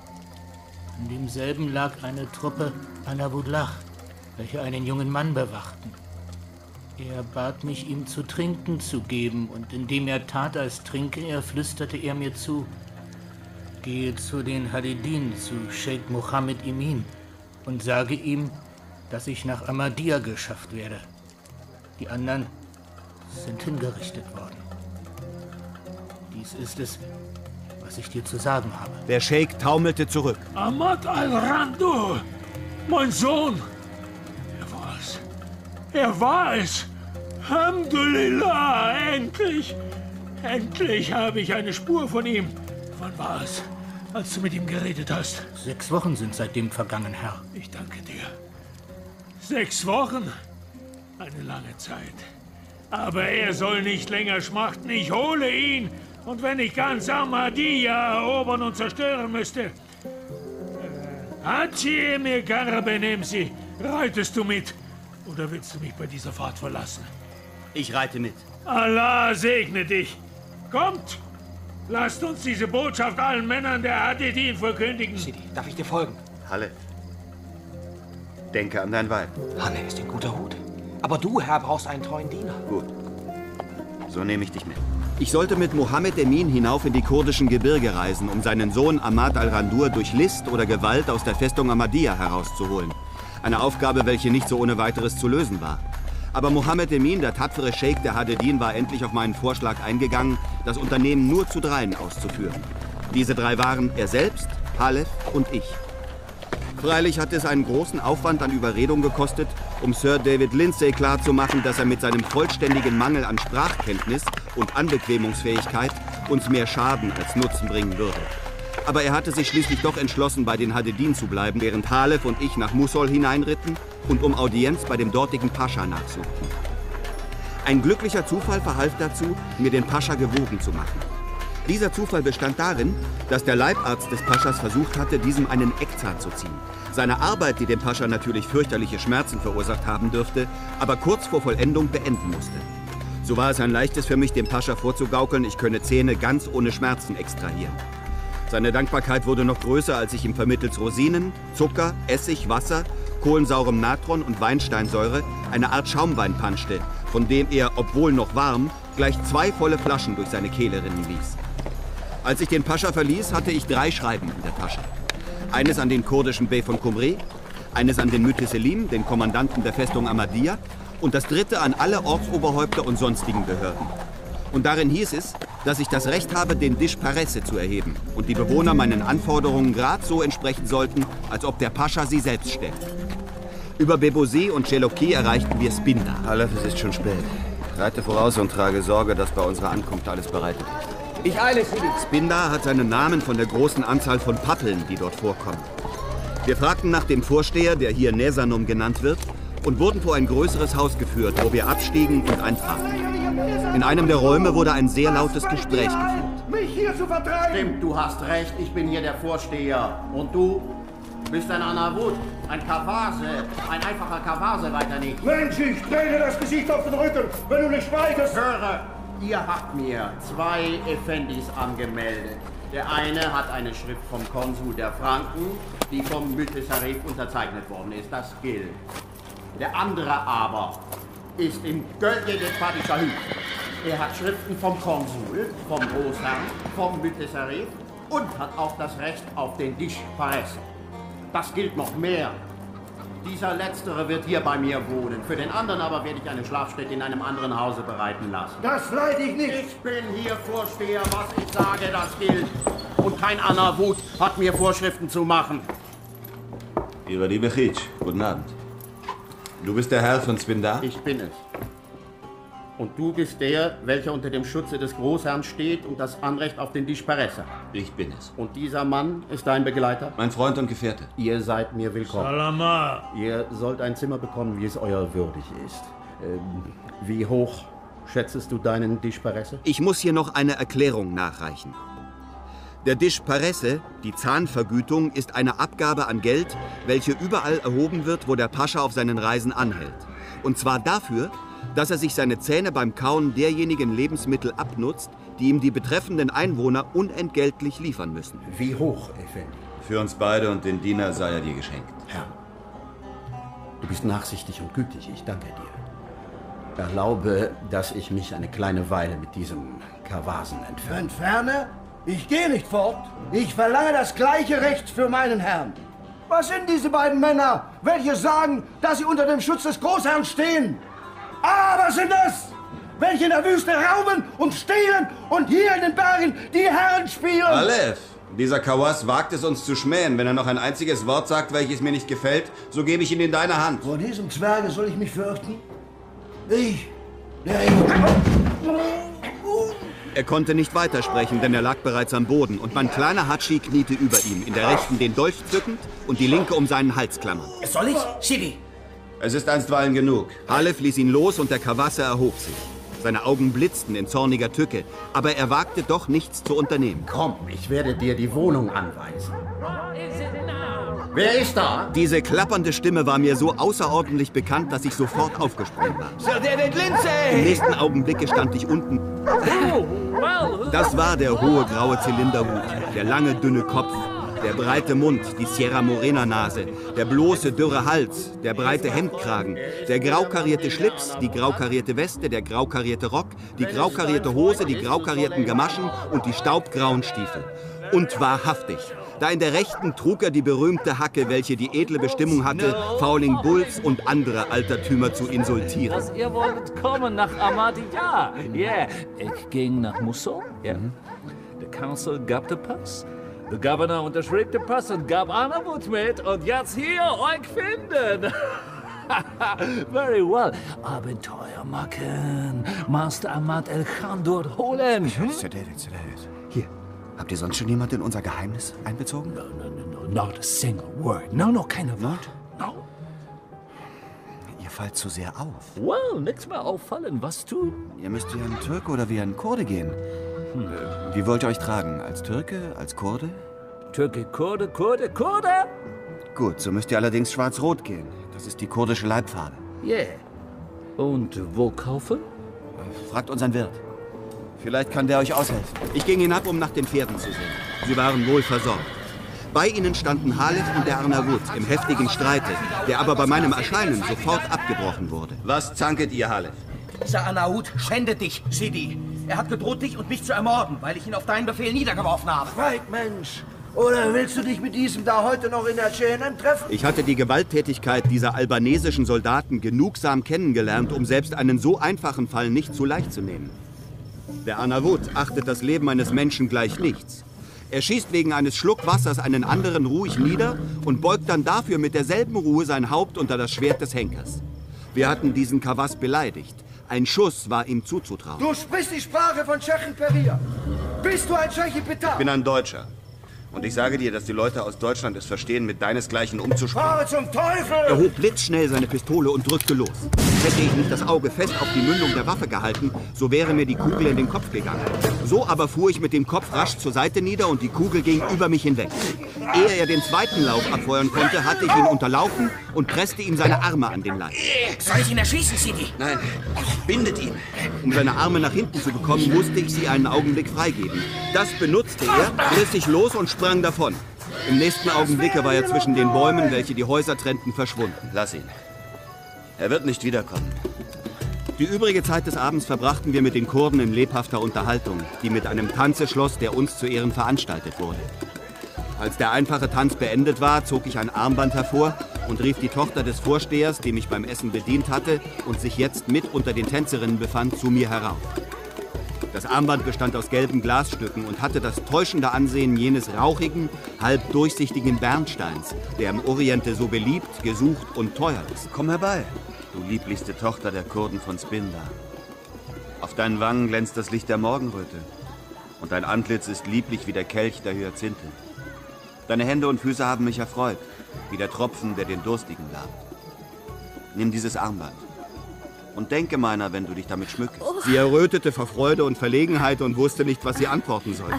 In demselben lag eine Truppe Alabudlach, welche einen jungen Mann bewachten. Er bat mich, ihm zu trinken zu geben, und indem er tat, als trinke er, flüsterte er mir zu: Gehe zu den Hadidin, zu Scheik Mohammed Emin, und sage ihm, dass ich nach Ahmadiyya geschafft werde. Die anderen sind hingerichtet worden. Dies ist es, was ich dir zu sagen habe. Der Scheik taumelte zurück. Ahmad al-Randur, mein Sohn. Er war es. Alhamdulillah, endlich. Endlich habe ich eine Spur von ihm. Wann war es, als du mit ihm geredet hast? 6 Wochen sind seitdem vergangen, Herr. Ich danke dir. 6 Wochen? Eine lange Zeit. Aber er soll nicht länger schmachten. Ich hole ihn. Und wenn ich ganz Ahmadiyya erobern und zerstören müsste. Hachi Emir Karabenemsi, reitest du mit? Oder willst du mich bei dieser Fahrt verlassen? Ich reite mit. Allah segne dich. Kommt! Lasst uns diese Botschaft allen Männern der Hadidin verkündigen. Sidi, darf ich dir folgen? Halle, denke an dein Weib. Hanne ist in guter Hut. Aber du, Herr, brauchst einen treuen Diener. Gut. So nehme ich dich mit. Ich sollte mit Mohammed Emin hinauf in die kurdischen Gebirge reisen, um seinen Sohn Ahmad al-Randur durch List oder Gewalt aus der Festung Ahmadiyya herauszuholen. Eine Aufgabe, welche nicht so ohne weiteres zu lösen war. Aber Mohammed Emin, der tapfere Scheik der Hadidin, war endlich auf meinen Vorschlag eingegangen, das Unternehmen nur zu 3 auszuführen. Diese 3 waren er selbst, Halef und ich. Freilich hatte es einen großen Aufwand an Überredung gekostet, um Sir David Lindsay klarzumachen, dass er mit seinem vollständigen Mangel an Sprachkenntnis und Anbequemungsfähigkeit uns mehr Schaden als Nutzen bringen würde. Aber er hatte sich schließlich doch entschlossen, bei den Hadidin zu bleiben, während Halef und ich nach Mosul hineinritten und um Audienz bei dem dortigen Pascha nachsuchten. Ein glücklicher Zufall verhalf dazu, mir den Pascha gewogen zu machen. Dieser Zufall bestand darin, dass der Leibarzt des Paschas versucht hatte, diesem einen Eckzahn zu ziehen. Seine Arbeit, die dem Pascha natürlich fürchterliche Schmerzen verursacht haben dürfte, aber kurz vor Vollendung beenden musste. So war es ein leichtes für mich, dem Pascha vorzugaukeln, ich könne Zähne ganz ohne Schmerzen extrahieren. Seine Dankbarkeit wurde noch größer, als ich ihm vermittels Rosinen, Zucker, Essig, Wasser, kohlensaurem Natron und Weinsteinsäure eine Art Schaumwein panschte, von dem er, obwohl noch warm, gleich 2 volle Flaschen durch seine Kehle rinnen ließ. Als ich den Pascha verließ, hatte ich 3 Schreiben in der Tasche. Eines an den kurdischen Bey von Kumre, eines an den Müteselim, den Kommandanten der Festung Ahmadiyya, und das 3. an alle Ortsoberhäupter und sonstigen Behörden. Und darin hieß es, dass ich das Recht habe, den Disch Paresse zu erheben und die Bewohner meinen Anforderungen gerade so entsprechen sollten, als ob der Pascha sie selbst stellt. Über Bebosi und Cheloki erreichten wir Spinda. Halef, es ist schon spät. Reite voraus und trage Sorge, dass bei unserer Ankunft alles bereitet ist. Ich eile, Sidi. Spindar hat seinen Namen von der großen Anzahl von Pappeln, die dort vorkommen. Wir fragten nach dem Vorsteher, der hier Nesanum genannt wird, und wurden vor ein größeres Haus geführt, wo wir abstiegen und eintraten. In einem der Räume wurde ein sehr lautes Gespräch geführt. Mich hier zu vertreiben! Stimmt, du hast recht, ich bin hier der Vorsteher. Und du bist ein Anavut, ein Kavase, ein einfacher Kavase, weiter nicht. Mensch, ich drehe dir das Gesicht auf den Rücken, wenn du nicht schweigest! Höre, ihr habt mir 2 Effendis angemeldet. Der eine hat eine Schrift vom Konsul der Franken, die vom Mütesarif unterzeichnet worden ist. Das gilt. Der andere aber ist im Gölge des Padishahü. Er hat Schriften vom Konsul, vom Großherrn, vom Mütesarif und hat auch das Recht auf den Dish Paresse. Das gilt noch mehr. Dieser Letztere wird hier bei mir wohnen. Für den anderen aber werde ich eine Schlafstätte in einem anderen Hause bereiten lassen. Das leide ich nicht. Ich bin hier Vorsteher. Was ich sage, das gilt. Und kein Anavut hat mir Vorschriften zu machen. Ivadi Bechic, guten Abend. Du bist der Herr von Spindar? Ich bin es. Und du bist der, welcher unter dem Schutze des Großherrn steht und das Anrecht auf den Dish Paresse hat. Ich bin es. Und dieser Mann ist dein Begleiter? Mein Freund und Gefährte. Ihr seid mir willkommen. Salama. Ihr sollt ein Zimmer bekommen, wie es euer würdig ist. Wie hoch schätzest du deinen Dish Paresse? Ich muss hier noch eine Erklärung nachreichen. Der Dish Paresse, die Zahnvergütung, ist eine Abgabe an Geld, welche überall erhoben wird, wo der Pascha auf seinen Reisen anhält. Und zwar dafür, dass er sich seine Zähne beim Kauen derjenigen Lebensmittel abnutzt, die ihm die betreffenden Einwohner unentgeltlich liefern müssen. Wie hoch, Effendi? Für uns beide und den Diener sei er dir geschenkt. Herr, du bist nachsichtig und gütig, ich danke dir. Erlaube, dass ich mich eine kleine Weile mit diesem Kavasen entferne. Entferne? Ich gehe nicht fort. Ich verlange das gleiche Recht für meinen Herrn. Was sind diese beiden Männer, welche sagen, dass sie unter dem Schutz des Großherrn stehen? Aber sind es, welche in der Wüste rauben und stehlen und hier in den Bergen die Herren spielen? Aleph, dieser Kawas wagt es uns zu schmähen. Wenn er noch ein einziges Wort sagt, welches mir nicht gefällt, so gebe ich ihn in deine Hand. Vor diesem Zwerge soll ich mich fürchten? Ich. Er konnte nicht weitersprechen, denn er lag bereits am Boden und mein kleiner Hatschi kniete über ihm, in der rechten den Dolch zückend und die linke um seinen Hals klammernd. Soll ich? Sidi. Es ist einstweilen genug. Halef ließ ihn los und der Kawasse erhob sich. Seine Augen blitzten in zorniger Tücke, aber er wagte doch nichts zu unternehmen. Komm, ich werde dir die Wohnung anweisen. Wer ist da? Diese klappernde Stimme war mir so außerordentlich bekannt, dass ich sofort aufgesprungen war. Sir David Lindsay! Im nächsten Augenblicke stand ich unten. Das war der hohe graue Zylinderhut, der lange dünne Kopf, der breite Mund, die Sierra Morena Nase, der bloße dürre Hals, der breite Hemdkragen, der graukarierte Schlips, die graukarierte Weste, der graukarierte Rock, die graukarierte Hose, die graukarierten Gamaschen und die staubgrauen Stiefel. Und wahrhaftig, da in der Rechten trug er die berühmte Hacke, welche die edle Bestimmung hatte, Fauling Bulls und andere Altertümer zu insultieren. Was ihr wollt kommen nach Ahmadiyya? Ja, ich ging nach Mosul. Ja. Der Council gab den Pass. Der Governor unterschrieb den Pass und gab Anavut mit. Und jetzt hier euch finden. Very well. Abenteuer machen. Master Ahmad El-Khan dort holen. Sir David. Hier. Habt ihr sonst schon jemand in unser Geheimnis einbezogen? No. Not a single word. No, keine Worte. No. Ihr fallt zu sehr auf. Well, nichts mehr auffallen. Was tun? Ihr müsst wie ein Türke oder wie ein Kurde gehen. Wie wollt ihr euch tragen? Als Türke? Als Kurde? Türke, Kurde. Gut, so müsst ihr allerdings schwarz-rot gehen. Das ist die kurdische Leibfarbe. Yeah. Und wo kaufen? Fragt unseren Wirt. Vielleicht kann der euch aushelfen. Ich ging hinab, um nach den Pferden zu sehen. Sie waren wohl versorgt. Bei ihnen standen Halef und der Arnavut im heftigen Streite, der aber bei meinem Erscheinen sofort abgebrochen wurde. Was zanket ihr, Halef? Dieser Anaut schändet dich, Sidi. Er hat gedroht, dich und mich zu ermorden, weil ich ihn auf deinen Befehl niedergeworfen habe. Schweig, Mensch. Oder willst du dich mit diesem da heute noch in der Jenem treffen? Ich hatte die Gewalttätigkeit dieser albanesischen Soldaten genugsam kennengelernt, um selbst einen so einfachen Fall nicht zu leicht zu nehmen. Der Arnavut achtet das Leben eines Menschen gleich nichts. Er schießt wegen eines Schluck Wassers einen anderen ruhig nieder und beugt dann dafür mit derselben Ruhe sein Haupt unter das Schwert des Henkers. Wir hatten diesen Kawas beleidigt, Ein Schuss war ihm zuzutrauen. Du sprichst die Sprache von Tschechenperia. Bist du ein Tscheche-Petar? Ich bin ein Deutscher. Und ich sage dir, dass die Leute aus Deutschland es verstehen, mit deinesgleichen umzuspringen. Fahre zum Teufel! Er hob blitzschnell seine Pistole und drückte los. Hätte ich nicht das Auge fest auf die Mündung der Waffe gehalten, so wäre mir die Kugel in den Kopf gegangen. So aber fuhr ich mit dem Kopf rasch zur Seite nieder und die Kugel ging über mich hinweg. Ehe er den zweiten Lauf abfeuern konnte, hatte ich ihn unterlaufen und presste ihm seine Arme an den Leib. Soll ich ihn erschießen, Sidi? Nein, bindet ihn. Um seine Arme nach hinten zu bekommen, musste ich sie einen Augenblick freigeben. Das benutzte er, riss sich los und sprang davon. Im nächsten Augenblick war er zwischen den Bäumen, welche die Häuser trennten, verschwunden. Lass ihn. Er wird nicht wiederkommen. Die übrige Zeit des Abends verbrachten wir mit den Kurden in lebhafter Unterhaltung, die mit einem Tanze schloss, der uns zu Ehren veranstaltet wurde. Als der einfache Tanz beendet war, zog ich ein Armband hervor und rief die Tochter des Vorstehers, die mich beim Essen bedient hatte und sich jetzt mit unter den Tänzerinnen befand, zu mir herauf. Das Armband bestand aus gelben Glasstücken und hatte das täuschende Ansehen jenes rauchigen, halb durchsichtigen Bernsteins, der im Oriente so beliebt, gesucht und teuer ist. Komm herbei, du lieblichste Tochter der Kurden von Spindar. Auf deinen Wangen glänzt das Licht der Morgenröte und dein Antlitz ist lieblich wie der Kelch der Hyazinthe. Deine Hände und Füße haben mich erfreut, wie der Tropfen, der den Durstigen labt. Nimm dieses Armband und denke meiner, wenn du dich damit schmückest. Oh. Sie errötete vor Freude und Verlegenheit und wusste nicht, was sie antworten soll.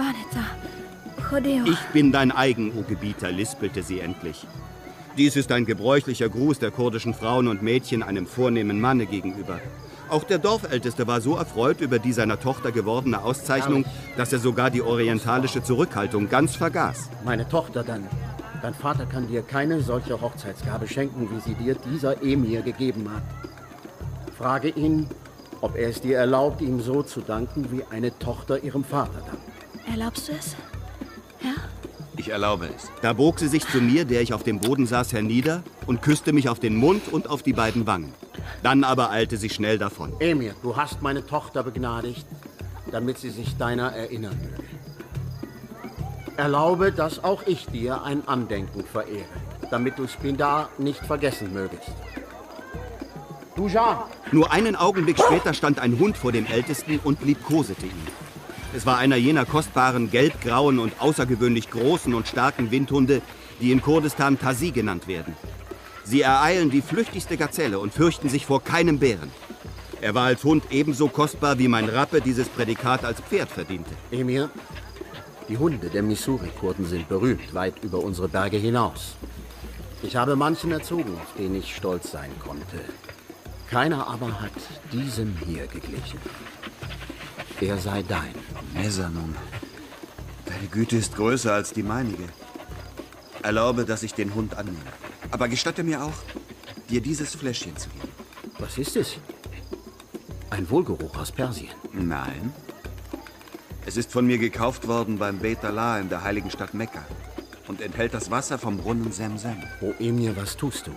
Ich bin dein eigen, o Gebieter, lispelte sie endlich. Dies ist ein gebräuchlicher Gruß der kurdischen Frauen und Mädchen einem vornehmen Manne gegenüber. Auch der Dorfälteste war so erfreut über die seiner Tochter gewordene Auszeichnung, dass er sogar die orientalische Zurückhaltung ganz vergaß. Meine Tochter dann. Dein Vater kann dir keine solche Hochzeitsgabe schenken, wie sie dir dieser Emir gegeben hat. Frage ihn, ob er es dir erlaubt, ihm so zu danken, wie eine Tochter ihrem Vater dankt. Erlaubst du es? Ja? Ich erlaube es. Da bog sie sich zu mir, der ich auf dem Boden saß, hernieder und küsste mich auf den Mund und auf die beiden Wangen. Dann aber eilte sie schnell davon. Emir, du hast meine Tochter begnadigt, damit sie sich deiner erinnern möge. Erlaube, dass auch ich dir ein Andenken verehre, damit du Spindar nicht vergessen mögest. Du, Jean! Nur einen Augenblick später stand ein Hund vor dem Ältesten und liebkosete ihn. Es war einer jener kostbaren, gelbgrauen und außergewöhnlich großen und starken Windhunde, die in Kurdistan Tazi genannt werden. Sie ereilen die flüchtigste Gazelle und fürchten sich vor keinem Bären. Er war als Hund ebenso kostbar, wie mein Rappe dieses Prädikat als Pferd verdiente. Emir, die Hunde der Missouri-Kurden sind berühmt, weit über unsere Berge hinaus. Ich habe manchen erzogen, auf den ich stolz sein konnte. Keiner aber hat diesem hier geglichen. Er sei dein. Mesanum, deine Güte ist größer als die meinige. Erlaube, dass ich den Hund annehme. Aber gestatte mir auch, dir dieses Fläschchen zu geben. Was ist es? Ein Wohlgeruch aus Persien. Nein. Es ist von mir gekauft worden beim Beit Allah in der heiligen Stadt Mekka und enthält das Wasser vom Brunnen Zemzem. O Emir, was tust du?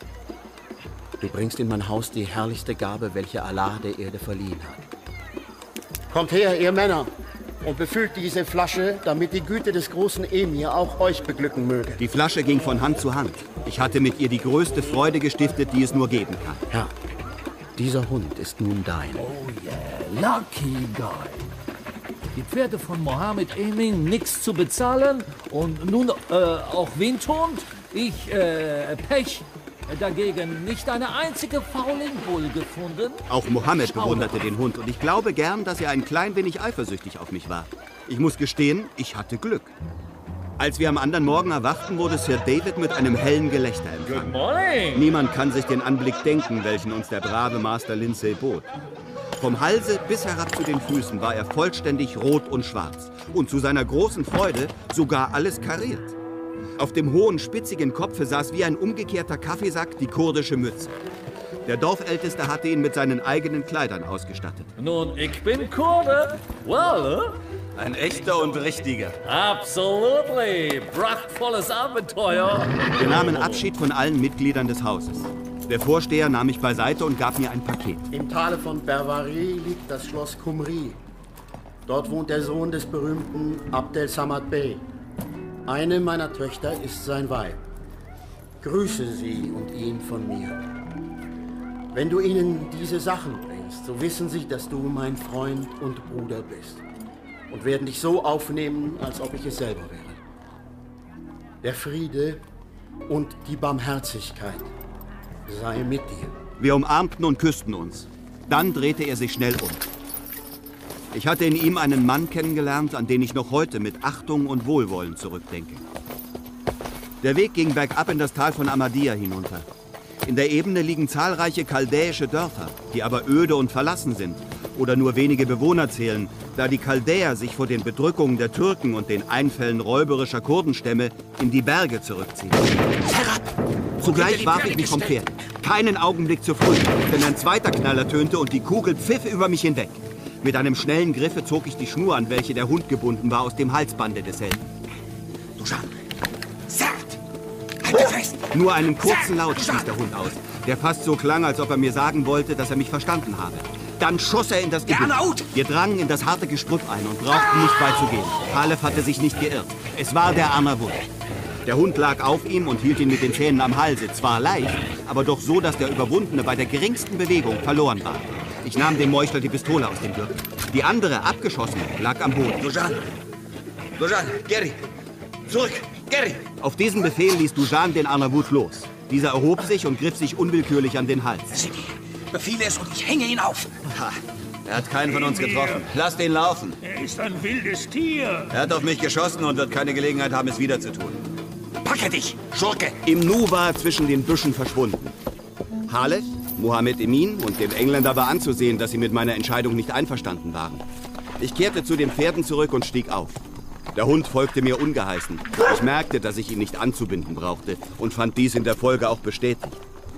Du bringst in mein Haus die herrlichste Gabe, welche Allah der Erde verliehen hat. Kommt her, ihr Männer, und befüllt diese Flasche, damit die Güte des großen Emir auch euch beglücken möge. Die Flasche ging von Hand zu Hand. Ich hatte mit ihr die größte Freude gestiftet, die es nur geben kann. Herr, dieser Hund ist nun dein. Oh yeah, lucky guy. Die Pferde von Mohammed Emin nichts zu bezahlen und nun auch Windhund. Ich, Pech. Dagegen nicht eine einzige Fauling wohl gefunden. Auch Mohammed bewunderte den Hund und ich glaube gern, dass er ein klein wenig eifersüchtig auf mich war. Ich muss gestehen, ich hatte Glück. Als wir am anderen Morgen erwachten, wurde Sir David mit einem hellen Gelächter empfangen. Good morning. Niemand kann sich den Anblick denken, welchen uns der brave Master Lindsay bot. Vom Halse bis herab zu den Füßen war er vollständig rot und schwarz. Und zu seiner großen Freude sogar alles kariert. Auf dem hohen, spitzigen Kopfe saß wie ein umgekehrter Kaffeesack die kurdische Mütze. Der Dorfälteste hatte ihn mit seinen eigenen Kleidern ausgestattet. Nun, ich bin Kurde. Well, Ein echter und richtiger. Absolutely. Prachtvolles Abenteuer. Wir nahmen Abschied von allen Mitgliedern des Hauses. Der Vorsteher nahm mich beiseite und gab mir ein Paket. Im Tale von Bervari liegt das Schloss Kumri. Dort wohnt der Sohn des berühmten Abdel Samad Bey. Eine meiner Töchter ist sein Weib. Grüße sie und ihn von mir. Wenn du ihnen diese Sachen bringst, so wissen sie, dass du mein Freund und Bruder bist. Und werden dich so aufnehmen, als ob ich es selber wäre. Der Friede und die Barmherzigkeit sei mit dir. Wir umarmten und küssten uns. Dann drehte er sich schnell um. Ich hatte in ihm einen Mann kennengelernt, an den ich noch heute mit Achtung und Wohlwollen zurückdenke. Der Weg ging bergab in das Tal von Ahmadiyya hinunter. In der Ebene liegen zahlreiche chaldäische Dörfer, die aber öde und verlassen sind oder nur wenige Bewohner zählen, da die Chaldäer sich vor den Bedrückungen der Türken und den Einfällen räuberischer Kurdenstämme in die Berge zurückziehen. Zugleich warf ich mich vom Pferd. Keinen Augenblick zu früh, denn ein zweiter Knaller tönte und die Kugel pfiff über mich hinweg. Mit einem schnellen Griffe zog ich die Schnur, an welche der Hund gebunden war, aus dem Halsbande des Helden. Duschan! Zart! Halte fest! Nur einen kurzen Laut stieß der Hund aus, der fast so klang, als ob er mir sagen wollte, dass er mich verstanden habe. Dann schoss er in das Gebüsch. Wir drangen in das harte Gestrüpp ein und brauchten nicht weit zu gehen. Halef hatte sich nicht geirrt. Es war der Arnavut. Der Hund lag auf ihm und hielt ihn mit den Zähnen am Halse. Zwar leicht, aber doch so, dass der Überwundene bei der geringsten Bewegung verloren war. Ich nahm dem Meuchler die Pistole aus dem Gürtel. Die andere, abgeschossene, lag am Boden. Duschan! Duschan! Gary! Zurück! Gary! Auf diesen Befehl ließ Duschan den Arnavut los. Dieser erhob sich und griff sich unwillkürlich an den Hals. Sigi, befehle es und ich hänge ihn auf. Ha, er hat keinen von uns getroffen. Lasst ihn laufen. Er ist ein wildes Tier. Er hat auf mich geschossen und wird keine Gelegenheit haben, es wieder zu tun. Packe dich, Schurke! Im Nu war er zwischen den Büschen verschwunden. Halef, Mohammed Emin und dem Engländer war anzusehen, dass sie mit meiner Entscheidung nicht einverstanden waren. Ich kehrte zu den Pferden zurück und stieg auf. Der Hund folgte mir ungeheißen. Ich merkte, dass ich ihn nicht anzubinden brauchte und fand dies in der Folge auch bestätigt.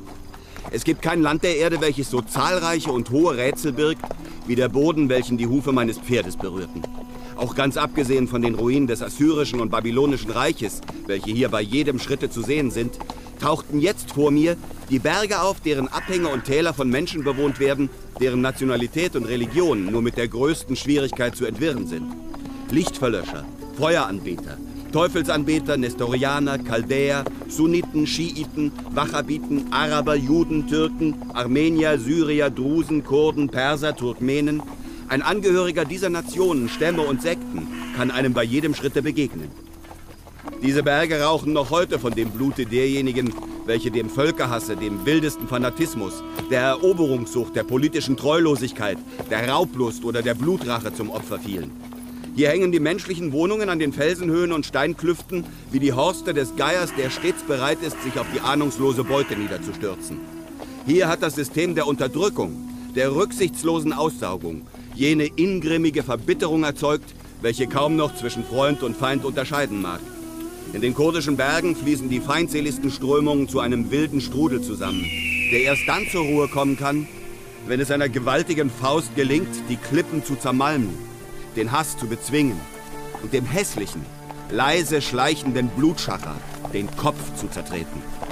Es gibt kein Land der Erde, welches so zahlreiche und hohe Rätsel birgt, wie der Boden, welchen die Hufe meines Pferdes berührten. Auch ganz abgesehen von den Ruinen des assyrischen und babylonischen Reiches, welche hier bei jedem Schritte zu sehen sind, tauchten jetzt vor mir die Berge auf, deren Abhänge und Täler von Menschen bewohnt werden, deren Nationalität und Religion nur mit der größten Schwierigkeit zu entwirren sind. Lichtverlöscher, Feueranbeter, Teufelsanbeter, Nestorianer, Chaldäer, Sunniten, Schiiten, Wahhabiten, Araber, Juden, Türken, Armenier, Syrier, Drusen, Kurden, Perser, Turkmenen. Ein Angehöriger dieser Nationen, Stämme und Sekten kann einem bei jedem Schritte begegnen. Diese Berge rauchen noch heute von dem Blute derjenigen, welche dem Völkerhasse, dem wildesten Fanatismus, der Eroberungssucht, der politischen Treulosigkeit, der Raublust oder der Blutrache zum Opfer fielen. Hier hängen die menschlichen Wohnungen an den Felsenhöhen und Steinklüften wie die Horste des Geiers, der stets bereit ist, sich auf die ahnungslose Beute niederzustürzen. Hier hat das System der Unterdrückung, der rücksichtslosen Aussaugung, jene ingrimmige Verbitterung erzeugt, welche kaum noch zwischen Freund und Feind unterscheiden mag. In den kurdischen Bergen fließen die feindseligsten Strömungen zu einem wilden Strudel zusammen, der erst dann zur Ruhe kommen kann, wenn es einer gewaltigen Faust gelingt, die Klippen zu zermalmen, den Hass zu bezwingen und dem hässlichen, leise schleichenden Blutschacher den Kopf zu zertreten.